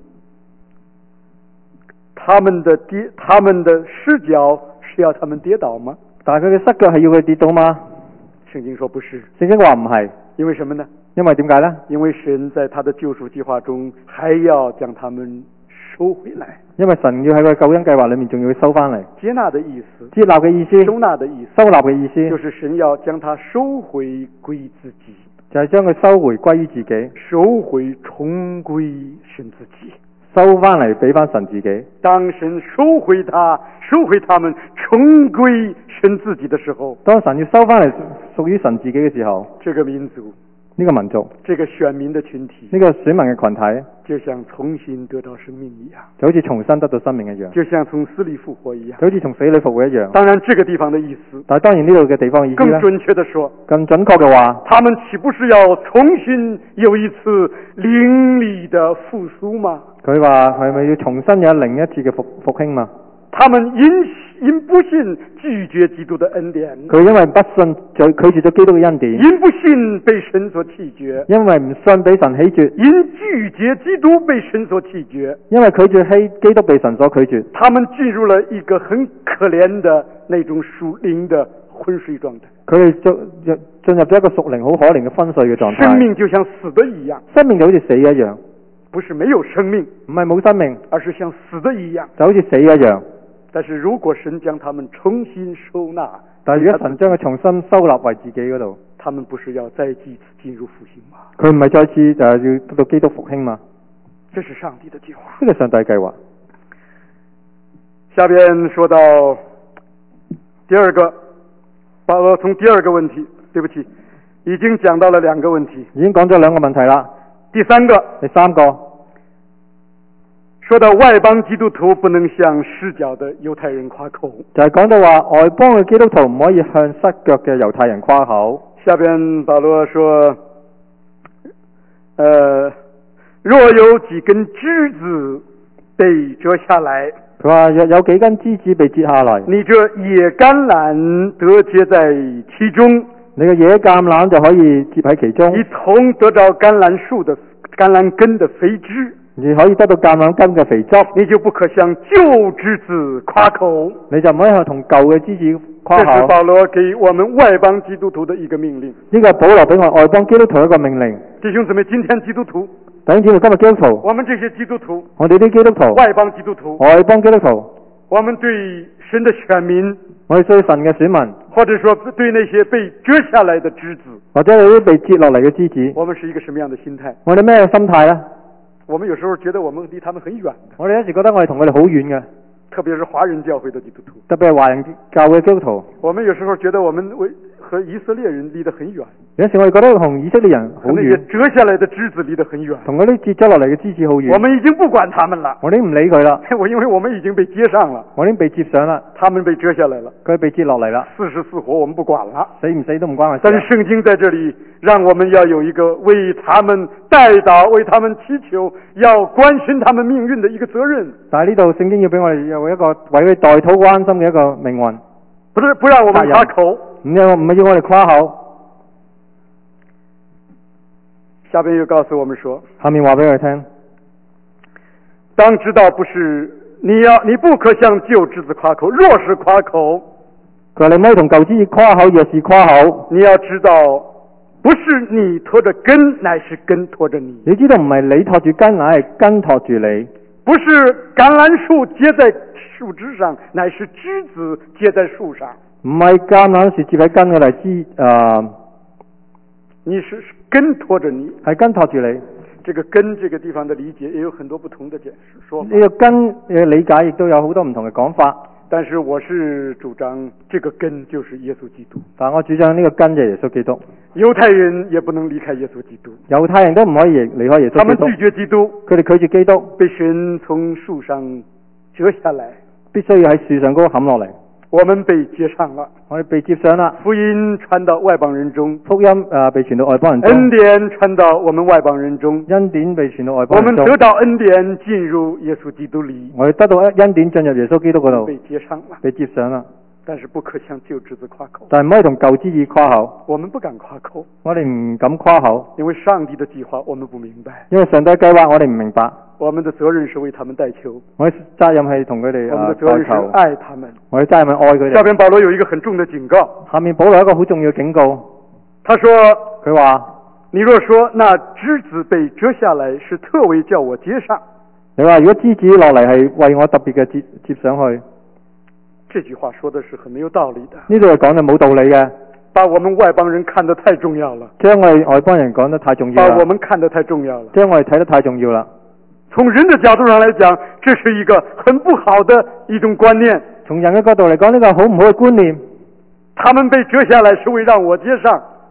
他們的跌，他們的失腳是要他們跌倒嗎？ 但係佢嘅失腳係要佢跌倒嗎？ 聖經說不是。 聖經話唔係， 因為什麼呢？ 因為點解呢？ 因為神在他的救贖計劃中還要將他們收回來。 因為神要喺佢救恩計劃裏面仲要收翻嚟。 接納的意思， 接納嘅意思， 收納的意思， 收納嘅意思， 就是神要將他收回歸自己， 就係將佢收回歸於自己， 收回重歸神自己， 收翻嚟俾翻神自己。 當神收回他，收回他們重歸神自己的時候， 當神要收翻嚟屬於神自己嘅時候， 這個民族呢個民族， 這個選民的群體， 呢個選民嘅群體， 就像重新得到生命一樣， 就好似重新得到生命一樣， 就像從死裏復活一樣， 就好似從死裏復活一樣。 當然，這個地方的意思， 但係當然呢度嘅地方嘅意思更呢， 準確的說， 更準確嘅話， 他們豈不是要重新有一次靈裏的復甦嗎？ 佢話係咪要重新有另一次嘅復復興嘛？ 他們因因不信拒絕基督的恩典， 佢因為不信就拒絕咗基督嘅恩典， 因不信被神所棄絕， 因為唔信俾神棄絕， 因拒絕基督被神所棄絕， 因為拒絕希基督被神所拒絕， 他們進入了一個很可憐的那種屬靈的昏睡狀態。 佢哋進進入咗一個屬靈好可憐嘅昏睡嘅狀態， 生命就像死的一樣， 生命就好似死一樣， 不是沒有生命， 唔係冇生命， 而是像死的一樣， 就好似死一樣。 但是如果神將他們重新收納， 但係如果神將佢重新收納為自己嗰度， 他們不是要再幾次進入復興嗎？ 佢唔係再次就係要得到基督復興嘛？ 這是上帝的計劃， 呢個上帝計劃。 下邊說到第二個，把我從第二個問題，對不起，已經講到了兩個問題， 已經講咗兩個問題啦。 第三個， 第三個， 說到外邦基督徒不能向失腳的猶太人誇口， 就係講到話外邦嘅基督徒唔可以向失腳嘅猶太人誇口。 下邊保羅說，呃，若有幾根枝子被折下來， 佢話若有幾根枝子被折下來， 你這野橄欖得結在其中， 你嘅野橄欖就可以接喺其中， 一同得到橄欖樹的橄欖根的肥枝， 你可以得到橄欖根嘅肥汁， 你就不可向舊枝子誇口， 你就唔可以向同舊嘅枝子誇這是口。 保羅給我們外邦基督徒的一個命令。 呢個係保羅俾我外邦基督徒一個命令。 弟兄姊妹，今天基督徒， 弟兄姊妹，今日基督徒， 我們這些基督徒， 我哋啲基督徒， 外邦基督徒， 外邦基督徒， 我們對神的選民， 我哋對神嘅選民， 或者說對那些被折下來的枝子， 或者係啲被折落嚟嘅枝子， 我們是一個什麼樣的心態？ 我哋咩心態呢？ 我們有時候覺得我們離他們很遠的， 我哋有時覺得我哋同佢哋好遠嘅， 特別是華人教會的基督徒， 特別係華人教會嘅基督徒。 我們有時候覺得我們為和以色列人離得很遠， 有時我哋覺得同以色列人好和那些遠， 折下來的枝子離得很遠， 同嗰啲折咗落嚟嘅枝子好遠。 我們已經不管他們了， 我哋唔理佢啦， 我因為我們已經被接上了， 我已經被接上啦， 他們被折下來了， 佢被折落嚟啦， 四十四活我們不管了。 死唔死都唔關我但是事。 聖經在這裡讓我們要有一個為他們代禱、為他們祈求、要關心他們命運的一個責任， 但係呢度聖經要俾我哋有一個為佢代禱關心嘅一個命運， 不是不讓我們誇口。 唔係唔係要我哋誇口。 下邊又告訴我們說， 下面話俾佢哋聽， 當知道不是你要你不可向舊枝子誇口，若是誇口， 佢話你唔可以同舊枝子誇口，若是誇口， 你要知道不是你拖着根，乃是根拖着你。 你知道唔係你托住根，乃係根托住你。 不是橄欖樹結在樹枝上，乃是枝子結在樹上。 唔係橄欖樹接喺根嘅嚟枝，誒， 你是根拖着你， 係根托住你。 這個根這個地方的理解也有很多不同的解釋說法。 呢個根嘅理解亦都有好多唔同嘅講法。 但是我是主張這個根就是耶穌基督。 但我主張呢個根就係耶穌基督。 猶太人也不能離開耶穌基督。 猶太人都唔可以離開耶穌基督。 他們拒絕基督， 佢哋拒絕基督， 被神從樹上折下來， 必須要喺樹上嗰個冚落嚟。 我們被接上了， 我哋被接上啦。 福音傳到外邦人中， 福音誒、呃、被傳到外邦人中， 恩典傳到我們外邦人中， 恩典被傳到外我邦人中。 們得到恩典進入耶穌基督裏， 我哋得到恩典進入耶穌基督嗰度， 被接上了， 被接上啦。 但是不可向舊枝子誇口。 但係唔可以同舊枝子誇口， 我們不敢誇口， 我哋唔敢誇口， 因為上帝的計劃我們不明白， 因為上帝計劃我哋唔明白。 我們的責任是為他們代求， 我哋責任係同佢哋我們的責代任是求， 愛他們。 我哋責任係愛佢下哋。 邊保羅有一個很重的警告， 下面保羅一個好重要嘅警告， 他說， 佢話： 你若說那枝子被折下來是特為叫我接上， 你話如果枝子落嚟係為我特別嘅接接上去， 這句話說的是很沒有道理的， 呢度係講就冇道理嘅， 把我們外邦人看得太重要了， 將我哋外邦人講得太重要把啦， 我們看得太重要了。 將我哋睇得太重要啦。 從人的角度上來講，這是一個很不好的一種觀念。 從人嘅角度嚟講，呢個好唔好嘅觀念？ 他們被折下來是為讓我接上，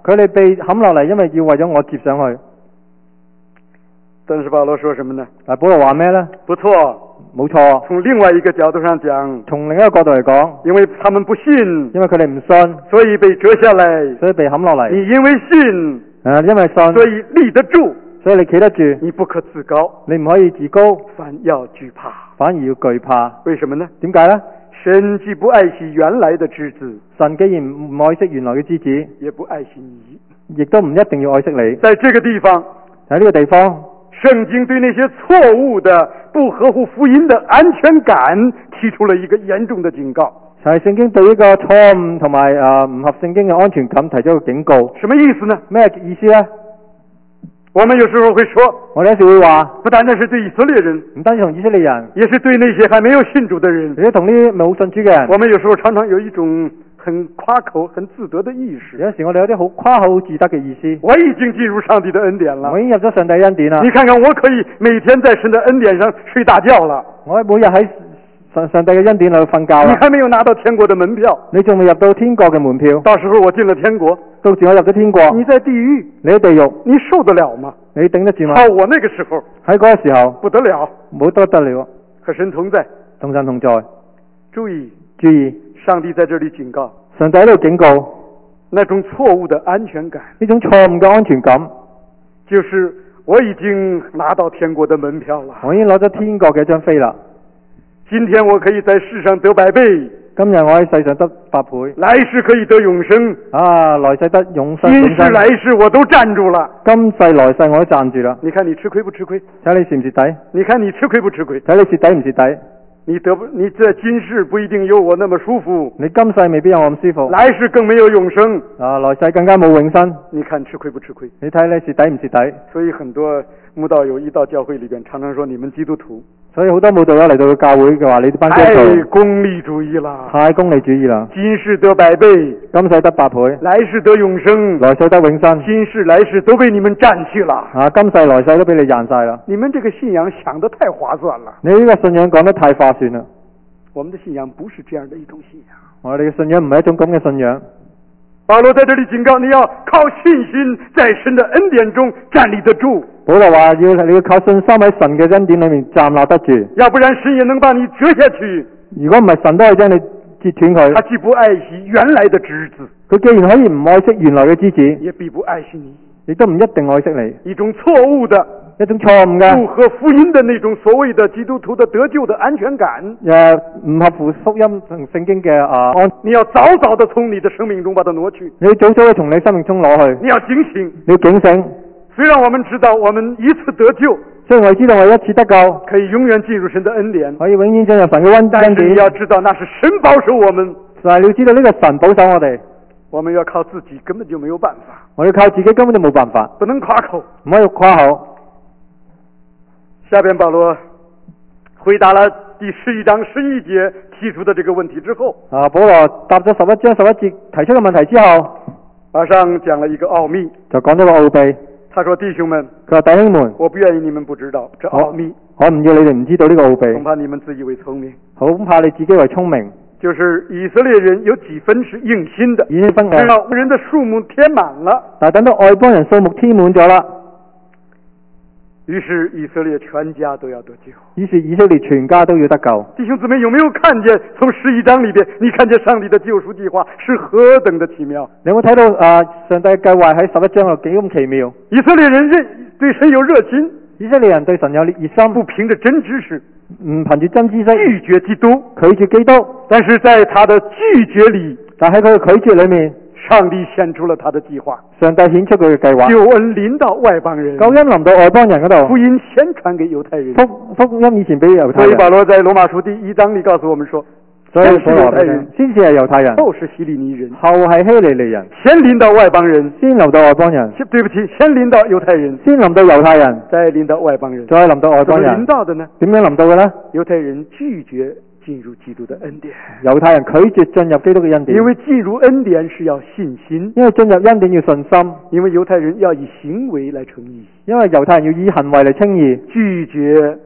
佢哋被冚落嚟，因為要為咗我接上去。 但是保羅說什麼呢？ 但保羅話咩呢？ 不錯， 冇錯。 從另外一個角度上講， 從另一個角度嚟講， 因為他們不信， 因為佢哋唔信， 所以被折下來， 所以被冚落嚟。 你因為信， 啊，因為信， 所以立得住， 所以你企得住。 你不可自高， 你唔可以自高， 反要懼怕， 反而要懼怕。 為什麼呢？ 點解呢？ 神既不愛惜原來的枝子， 神既然唔愛惜原來嘅枝子， 也不愛惜你， 亦都唔一定要愛惜你。 在這個地方， 喺呢個地方， 聖經對那些錯誤的、不合乎福音的安全感提出了一個嚴重的警告。 就係聖經對呢個錯誤同埋誒唔合聖經嘅安全感提出一個警告。 什麼意思呢？ 咩意思呢？ 我們有時候會說， 我哋有時會話， 不單單是對以色列人， 唔單止同以色列人， 也是對那些還沒有信主的人， 亦都同呢啲冇信主嘅人。 我們有時候常常有一種很誇口、很自得的意識。 有時我哋有啲好誇口自得嘅意思。 我已經進入上帝的恩典了， 我已經入咗上帝恩典啦。 你看看，我可以每天在神的恩典上睡大覺了。 我每日喺上上帝嘅恩典裏瞓覺。 你還沒有拿到天國的門票， 你仲未入到天國嘅門票。 到時候我進了天國， 到時我入咗天國， 你在地獄， 你喺地獄， 你受得了嗎？ 你頂得住嗎？ 到我那個時候， 喺嗰個時候不得了， 冇得得了， 和神同在， 同神同在。 注意， 注意， 上帝在這裏警告， 上帝喺度警告， 那種錯誤的安全感， 呢種錯誤嘅安全感， 就是我已經拿到天國的門票了， 我已經攞咗天國嘅一張飛啦。 今天我可以在世上得百倍， 今日我喺世上得百倍， 來世可以得永生， 啊，來世得永生， 今世來世我都站住了。 今世來世我都站住啦。 你看你吃虧不吃虧？ 睇你蝕唔蝕底？ 你看你吃虧不吃虧？ 睇你蝕底唔蝕底？ 你得不？你在今世不一定有我那麼舒服， 你今世未必有我咁舒服， 來世更沒有永生。 啊，來世更加冇永生。 你看吃虧不吃虧？ 你睇你蝕底唔蝕底？ 所以很多慕道友一到教會裏邊，常常說你們基督徒， 所以好多慕道友嚟到教會嘅話，你哋班基督徒太功利主義啦， 太功利主義啦。 今世得百倍， 今世得百倍， 來世得永生， 來世得永生， 今世來世都被你們佔去了。啊， 今世來世都俾你賺晒啦。 你們這個信仰想得太划算了。 你呢個信仰講得太划算啦。 我們的信仰不是這樣的一種信仰。 我哋嘅信仰唔係一種咁嘅信仰。 保羅在這裏警告你要靠信心在神的恩典中站立得住。 保羅話要你要靠信心喺神嘅恩典裏面站立得住， 要不然神也能把你折下去。 如果唔係神都可以將你截斷佢。 他既不愛惜原來的枝子， 佢既然可以唔愛惜原來嘅枝子， 也必不愛惜你， 亦都唔一定愛惜你。 一種錯誤的、 一種錯誤嘅不合福音的那種所謂的基督徒的得救的安全感， 誒唔合乎福音同聖經嘅啊安， 你要早早的從你的生命中把它挪去。 你要早早嘅從你生命中攞去。 你要警醒， 你要警醒。 雖然我們知道我們一次得救， 雖然我知道我一次得救， 可以永遠進入神的恩典， 可以永遠進入神嘅恩典， 但是你要知道那是神保守我們。 但係你要知道呢個神保守我哋， 我們要靠自己根本就沒有辦法。 我要靠自己根本就冇辦法， 不能誇口， 唔可以誇口。 下邊保羅回答了第十一章十一節提出的這個問題之後， 啊，保羅答咗十一章十一節提出嘅問題之後， 馬上講了一個奧秘， 就講咗個奧秘。 他說：弟兄們， 佢話弟兄們， 我不願意你們不知道這奧秘， 我唔要你哋唔知道呢個奧秘， 恐怕你們自以為聰明， 恐怕你自己為聰明。 就是以色列人有幾分是硬心的， 已經分直到人的數目填滿了， 但等到外邦人數目填滿咗啦， 於是以色列全家都要得救。 於是以色列全家都要得救。 弟兄姊妹，有沒有看見從十一章裏邊，你看見上帝的救贖計劃是何等的奇妙？ 你有冇睇到啊？上帝嘅計劃喺十一章度幾咁奇妙？ 以色列人認對神有熱心， 以色列人對神有熱心， 不憑着真知識， 唔憑住真知識拒絕基督， 拒絕基督。 但是在他的拒絕裏， 但喺佢嘅拒絕裏面， 上帝顯出了他的計劃， 上帝顯出佢嘅計劃， 救恩臨到外邦人， 救恩臨到外邦人嗰度， 福音先傳給猶太人， 福福音以前俾猶太人。 所以保羅在羅馬書第一章裏告訴我們說， 所以先是猶太人， 先至係猶太人， 後是希利尼人， 後係希利尼人， 先臨到外邦人， 先臨到外邦人， 對不起，先臨到猶太人， 先臨到猶太人， 再臨到外邦人， 再臨到外邦人。 怎麼臨到的呢？ 點樣臨到嘅呢？ 猶太人拒絕進入基督的恩典， 猶太人拒絕進入基督嘅恩典， 因為進入恩典是要信心， 因為進入恩典要信心， 因為猶太人要以行為來稱義， 因為猶太人要以行為嚟稱義， 拒絕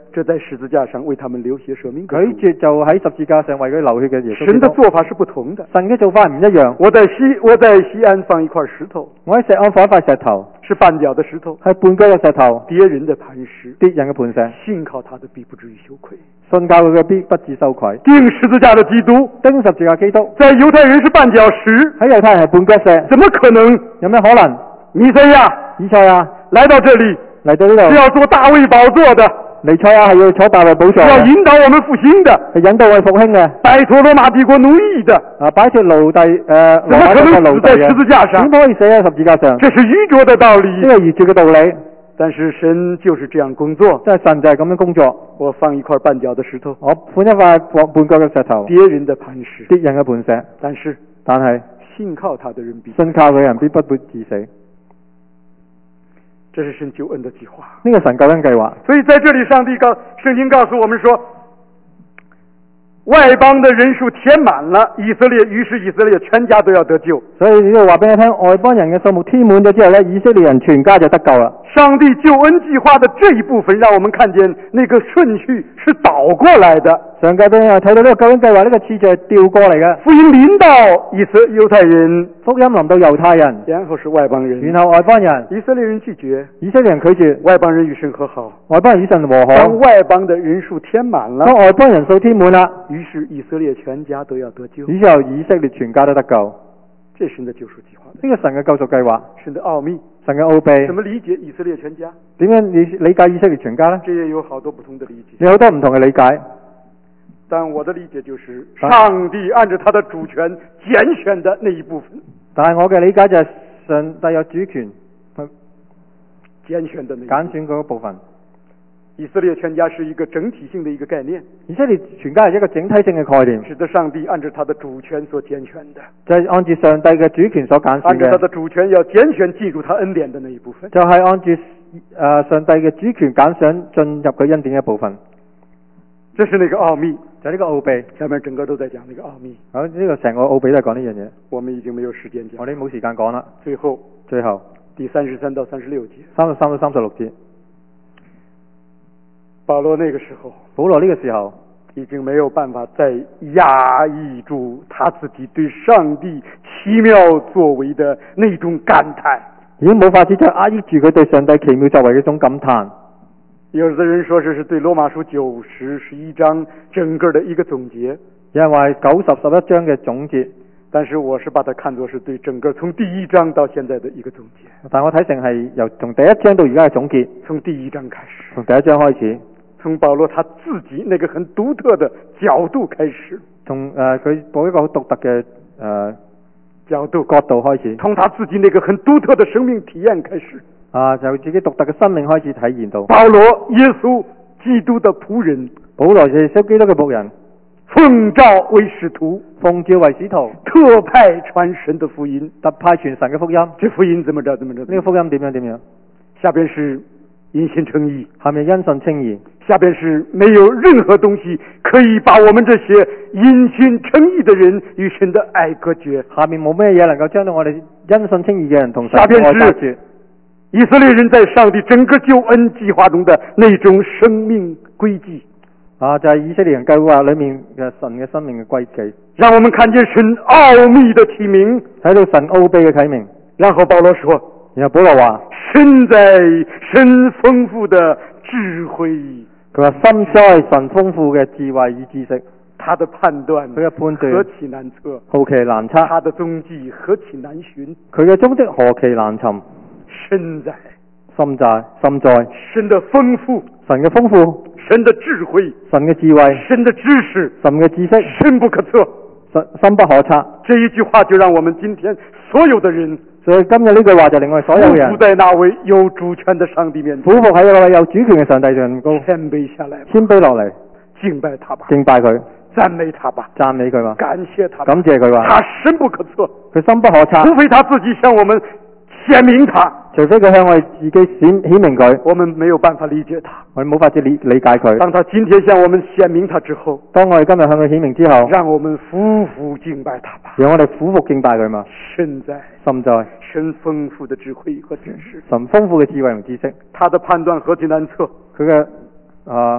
這在十字架上為他們流血捨命的主。 拒絕就喺十字架上為佢流血嘅耶穌基督。 神的做法是不同的， 神嘅做法唔一樣。 我在西我在西安放一塊石頭， 我喺石安放一塊石頭， 是絆腳的石頭， 係絆腳嘅石頭， 跌人的磐石， 跌人嘅磐石， 信靠他的必不至於羞愧。 信靠佢嘅必不致羞愧。 釘十字架的基督， 釘十字架基督， 在猶太人是絆腳石， 喺猶太人係絆腳石， 怎麼可能？ 有咩可能？ 彌賽亞以賽亞來到這裡， 嚟到呢度是要做大衛寶座的， 彌賽亞係要坐大衛寶座， 要引導我們復興的， 係引導我哋復興嘅， 擺脫羅馬帝國奴役的。 啊，擺脫奴隸誒， 怎麼可能死在十字架上？ 點可以死喺十字架上？ 這是愚拙的道理， 呢個愚拙嘅道理。 但是神就是這樣工作， 即係神就係咁樣工作。 我放一塊絆腳的石頭， 我放一塊絆腳嘅石頭， 跌人的磐石， 跌人嘅磐石。 但是但係信靠他的人必信靠嘅人必不會致死。 這是神救恩的計劃， 呢個神救恩計劃。 所以在這裡上帝告聖經告訴我們說，外邦的人數填滿了以色列，於是以色列全家都要得救。 所以呢度話俾你聽，外邦人嘅數目填滿咗之後呢，以色列人全家就得救啦。 上帝救恩計劃的這一部分，讓我們看見那個順序是倒過來的。 上屆俾我睇到呢個救恩計劃呢個次序係調過嚟嘅。 福音臨到以色猶太人， 福音臨到猶太人， 然後是外邦人， 然後外邦人， 以色列人拒絕， 以色列人拒絕， 外邦人與神和好， 外邦人與神和好。 當外邦的人數填滿了， 當外邦人數填滿啦， 於是以色列全家都要得救。 於是後以色列全家都得救。 這是神的救贖計劃， 呢個神嘅救贖計劃， 神的奧秘， 神嘅奧秘。 怎麼理解以色列全家？ 點樣理理解以色列全家呢？ 這也有好多不同的理解， 有好多唔同嘅理解。 但我的理解就是上帝按照他的主權揀選的那一部分。 但係我嘅理解就係上帝有主權去揀選的那一部分， 揀選嗰部分。 以色列全家是一個整體性的一個概念， 以色列全家係一個整體性嘅概念， 是得上帝按照他的主權所揀選的， 就係按照上帝嘅主權所揀選按照他嘅， 的主權要揀選進入他恩典的那一部分， 就係按照誒上帝嘅主權揀選進入佢恩典嘅部分。 這是那個奧秘， 就係呢個奧秘。 下面整個都在講那個奧秘。 好，呢個成個奧秘都係講呢樣嘢。 我們已經沒有時間講， 我哋冇時間講啦。 最後最後第三十三到三十六節， 三十三到三十六節， 保羅那個時候， 保羅呢個時候已經沒有辦法再壓抑住他自己對上帝奇妙作為的那種感嘆， 已經冇法子再壓抑住佢對上帝奇妙作為嘅一種感嘆。 有的人說這是對羅馬書九十十一章整個的一個總結， 有人話九十十一章嘅總結， 但是我是把它看作是對整個從第一章到現在的一個總結。 但我睇成係由從第一章到而家嘅總結， 從第一章開始， 從第一章開始， 從保羅他自己那個很獨特的角度開始， 從誒佢報一個好獨特嘅誒、呃、 角度角度開始， 從他自己那個很獨特的生命體驗開始。 啊，就自己獨特嘅生命開始體驗到。 保羅耶穌基督的僕人， 保羅係耶穌基督嘅僕人， 奉召為使徒， 奉召為使徒， 特派傳神的福音， 特派傳神嘅福音。 這福音怎麼着？怎麼着？ 呢個福音點樣點樣？ 下邊是因信稱義， 下面因信稱義， 下邊是沒有任何東西可以把我們這些因信稱義的人與神的愛隔絕。 下面冇咩嘢能夠將到我哋因信稱義嘅人同神下邊愛隔絕。 是以色列人在上帝整個救恩計劃中的那種生命軌跡。 啊，就係、是、以色列人計劃裏面嘅神嘅生命嘅軌跡， 讓我們看見神奧秘的啟明， 睇到神奧秘嘅啟明。 然後保羅說， 然後保羅話， 身在神豐富的智慧， 佢話深哉神豐富嘅智慧與知識， 他的判斷佢嘅判斷何其難測， 好奇難測， 他的蹤跡何其難尋， 佢嘅蹤跡何其難尋。 身在深在深在神的豐富， 神嘅豐富， 神的智慧， 神嘅智慧， 神的知識， 神嘅知識， 深不可測， 深深不可測。 這一句話就讓我們今天所有的人， 所以今日呢句話就令我哋所有人匍匐在那位有主權的上帝面前， 俯伏喺一位有主權嘅上帝上高， 謙卑下來， 謙卑落嚟， 敬拜他吧， 敬拜佢， 讚美他吧， 讚美佢話， 感謝他吧， 感謝佢話， 他深不可測， 佢深不可測， 除非他自己向我們顯明他， 除非佢向我哋自己顯顯明佢， 我們沒有辦法理解他。 我哋冇法子理理解佢。 當他今天向我們顯明他之後， 當我哋今日向佢顯明之後， 讓我們俯伏敬拜他吧。 讓我哋俯伏敬拜佢嘛。 身在深在神豐富的智慧和知識， 神豐富嘅智慧同知識， 他的判斷何其難測， 佢嘅啊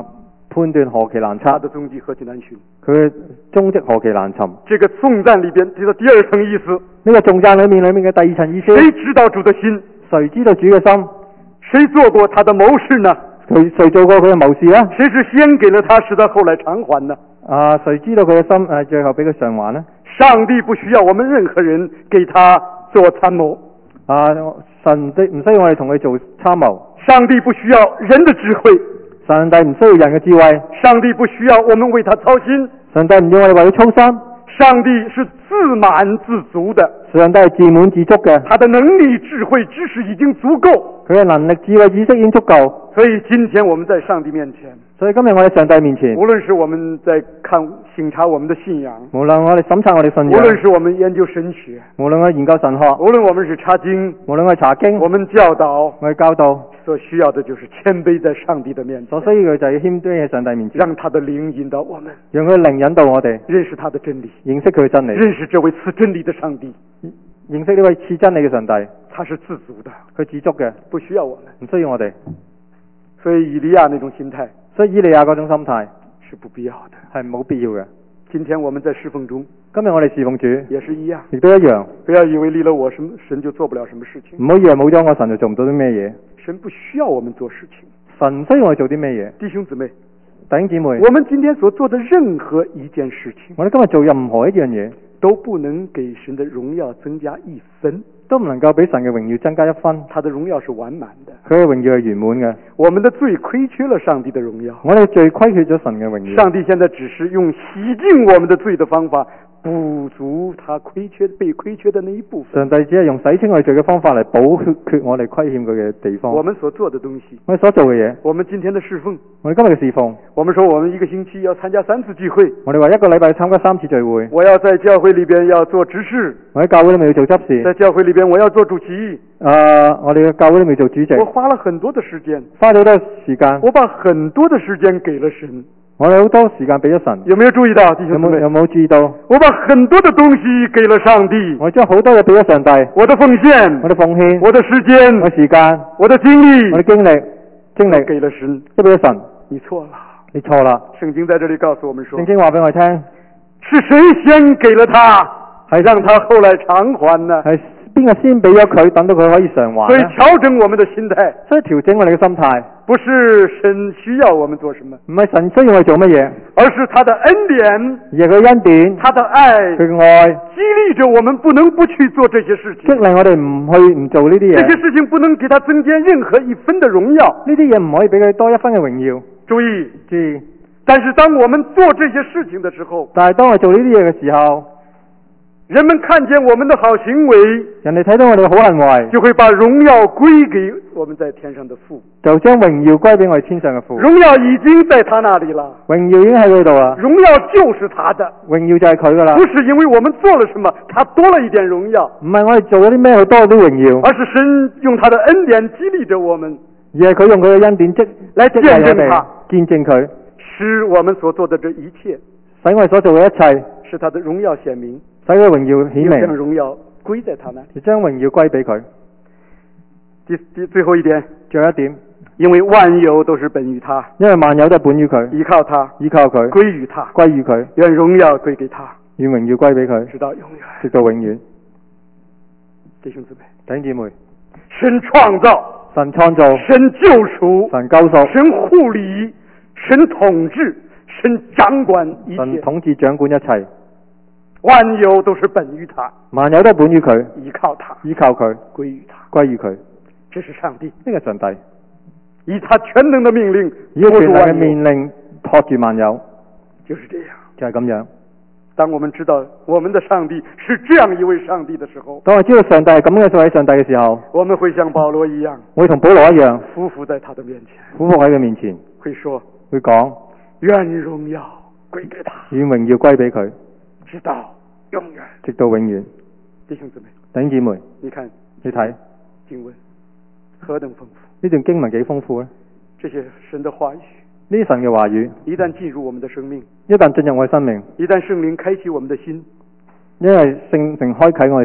判斷何其難測， 他的蹤跡何其難尋。 佢嘅蹤跡何其難尋。 這個頌讚裏邊提到第二層意思， 呢個頌讚裏面裏面嘅第二層意思， 誰知道主的心？ 誰知道主嘅心？ 誰做過他的謀士呢？ 佢誰做過佢嘅謀士呢？ 誰是先給了他，使他後來償還呢？ 啊，誰知道佢嘅心誒最後俾佢償還呢？ 上帝不需要我們任何人給他做參謀。 啊，神的唔需要我哋同佢做參謀。 上帝不需要人的智慧。 上帝唔需要人嘅智慧。 上帝不需要我們為他操心。 上帝唔要我哋為佢操心。 上帝是自滿自足的。 上帝係自滿自足嘅。 他的能力、智慧、知識已經足夠。 佢嘅能力、智慧、知識已經足夠。 所以今天我們在上帝面前， 所以今日我哋上帝面前， 無論是我們在看審查我們的信仰， 無論我哋審查我哋信仰， 無論是我們研究神學， 無論我哋研究神學， 無論我們是查經， 無論我哋查經， 我們教導， 我哋教導， 所需要的就是謙卑在上帝的面前， 所需要嘅就係謙卑喺上帝面前， 讓他的靈引導我們， 讓佢嘅靈引導我哋認識他的真理， 認識佢嘅真理， 認識這位賜真理的上帝， 認識呢位賜真理嘅上帝， 他是自足的， 佢自足嘅， 不需要我們， 唔需要我哋。 所以以利亞那種心態， 所以以利亞嗰種心態是不必要的， 係冇必要嘅。 今天我們在侍奉中， 今日我哋侍奉主也是一樣， 亦都一樣。 不要以為離了我什麼神就做不了什麼事情， 唔好以為冇咗我神就做唔到啲咩嘢。 神不需要我們做事情， 神唔需要我哋做啲咩嘢。 弟兄姊妹， 弟兄姊妹， 我們今天所做的任何一件事情， 我哋今日做任何一樣嘢， 都不能給神的榮耀增加一分， 都唔能夠俾神嘅榮耀增加一分。 他的榮耀是完滿的， 佢嘅榮耀係圓滿嘅。 我們的罪虧缺了上帝的榮耀， 我哋罪虧缺咗神嘅榮耀。 上帝現在只是用洗淨我們的罪的方法，補足他虧缺被虧缺的那一部分。 上帝只係用洗清我哋罪嘅方法嚟補缺我哋虧欠佢嘅地方。 我們所做的東西， 我哋所做嘅嘢， 我們今天的侍奉， 我哋今日嘅侍奉， 我們說我們一個星期要參加三次聚會， 我哋話一個禮拜參加三次聚會。 我要在教會裏邊要做執事， 我喺教會裏面要做執事。 在教會裏邊我要做主席。 啊，我哋嘅教會裏面做主席。 我花了很多的時間， 花咗好多時間。 我把很多的時間給了神。 我哋好多時間俾咗神。 有沒有注意到？弟兄姊妹， 有冇注意到？ 我把很多的東西給了上帝。 我將好多嘢俾咗上帝。 我的奉獻， 我的奉獻， 我的時間， 我的時間， 我的精力， 我的精力，精力給了神， 都俾咗神。 你錯了， 你錯啦。 聖經在這裏告訴我們說， 聖經話俾我聽， 是誰先給了他，還讓他後來償還呢？ 係邊個先俾咗佢，等到佢可以償還？ 所以調整我們的心態， 所以調整我哋嘅心態， 不是神需要我們做什麼， 唔係神需要我哋做乜嘢， 而是他的恩典， 而係佢恩典， 他的愛， 佢嘅愛激勵着我們不能不去做這些事情， 激勵我哋唔去唔做呢啲嘢。 這些事情不能給他增添任何一分的榮耀， 呢啲嘢唔可以俾佢多一分嘅榮耀。 注意， 注意。 但是當我們做這些事情的時候， 但係當我做呢啲嘢嘅時候， 人們看見我們的好行為， 人哋睇到我哋嘅好行為， 就會把榮耀歸給我們在天上的父， 就將榮耀歸俾我哋天上嘅父。 榮耀已經在他那裏了， 榮耀已經喺佢度啦， 榮耀就是他的， 榮耀就係佢噶啦。 不是因為我們做了什麼，他多了一點榮耀， 唔係我哋做咗啲咩佢多咗啲榮耀， 而是神用他的恩典激勵着我們， 而係佢用佢嘅恩典即來見證他， 見證佢， 使我們所做的這一切， 使我哋所做嘅一切， 使他的榮耀顯明， 使佢榮耀顯又將明， 榮耀歸在他那裏。 將榮耀歸俾佢。 第第最後一點， 最後一點， 因為萬有都是本於他， 因為萬有都係本於佢， 依靠他， 依靠佢， 歸於他， 歸於佢， 願榮耀歸給他， 願榮耀歸俾佢， 直到永遠， 直到永遠。 弟兄姊妹， 弟兄姊妹， 神創造， 神創造， 神救贖， 神救贖， 神護理，神統治，神掌管一切， 神統治掌管一切， 萬有都是本於他， 萬有都係本於佢， 依靠他， 依靠佢， 歸於他， 歸於佢。 這是上帝， 呢個上帝以他全能的命令以佢全能嘅托住萬有， 命令托住萬有， 就是這樣。 就係咁樣。 當我們知道我們的上帝是這樣一位上帝的時候， 當我知道上帝係咁樣一位上帝嘅時候， 我們會像保羅一樣， 我會同保羅一樣， 匍匐在他的面前， 俯伏喺佢面前， 會說會講願榮耀歸給他， 願榮耀歸俾佢， 直到永遠， 直到永遠。 弟兄姊妹， 弟兄姊妹， 你看你睇經文何等豐富， 呢段經文幾豐富呢？ 這些神的話語， 呢啲神嘅話語一旦進入我們的生命， 一旦進入我嘅生命， 一旦聖靈開啟我們的心， 因為聖靈開啟我哋心，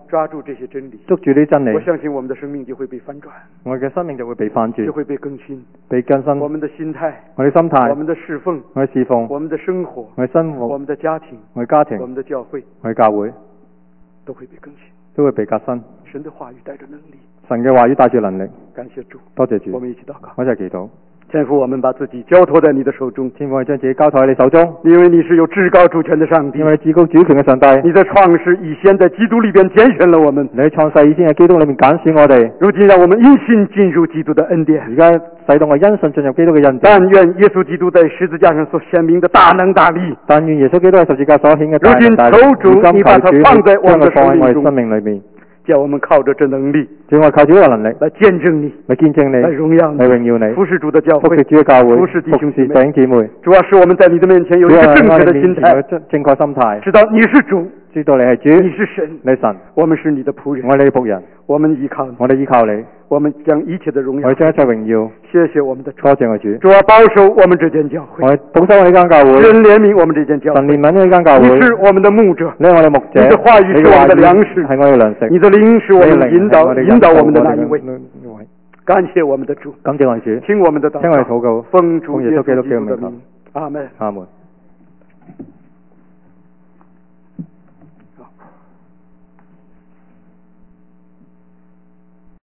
抓住这些真理， 捉住呢啲真理我，相信我们的生命就会被翻转， 我哋嘅生命就會被翻轉， 就會被更新， 被更新。 我們的心態， 我哋心態， 我們的侍奉， 我哋侍奉， 我們的生活， 我哋生活， 我們的家庭， 我哋家庭， 我們的教會， 我哋教會都會被更新。 都會被革新。 神的話語帶着能力， 神嘅話語帶住能力。 感謝主， 多謝主。 我們一起禱告。 我一齊祈禱。 天父，我們把自己交託在你的手中， 天父，我將自己交託喺你手中， 因為你是有至高主權的上帝， 因為你至高主權嘅上帝。 你在創世以前在基督裏邊揀選了我們， 你喺創世以前喺基督裏面揀選我哋， 如今讓我們因信進入基督的恩典。 而家使到我因信進入基督嘅恩典。 但願耶穌基督在十字架上所顯明的大能大力， 但願耶穌基督喺十字架所顯嘅大能大力， 如今求主你把它放在我們的將佢放喺我哋生生命裏面， 叫我們靠着這能力， 叫我靠住呢個能力來見證你， 嚟見證你， 來榮耀你， 嚟榮耀你， 服侍主的教會， 服侍主嘅教會， 服侍弟兄姊妹服侍弟兄姊妹。 主要是我們在你的面前有一個正確的心態， 正正確心態， 知道你是主， 知道你係主， 你是神， 你係神， 我們是你的僕人， 我係你嘅僕人， 我們依靠你， 我哋依靠你， 我們將一切的榮耀， 我哋將一切榮耀， 謝謝我們的主， 多謝我主， 主要保守我們這間教會， 我哋保守我呢間教會， 神憐憫我們這間教會， 神憐憫呢間教會， 你是我們的牧者， 你係我哋牧者， 你的話語是我們的糧食， 係我哋糧食， 你的靈是我們引導引導我們的那一位， 位， 感謝我們的主， 感謝我主， 聽我們的禱告， 聽我哋禱告， 奉主耶穌基督奉耶穌基督嘅的名求名，阿門。 阿門。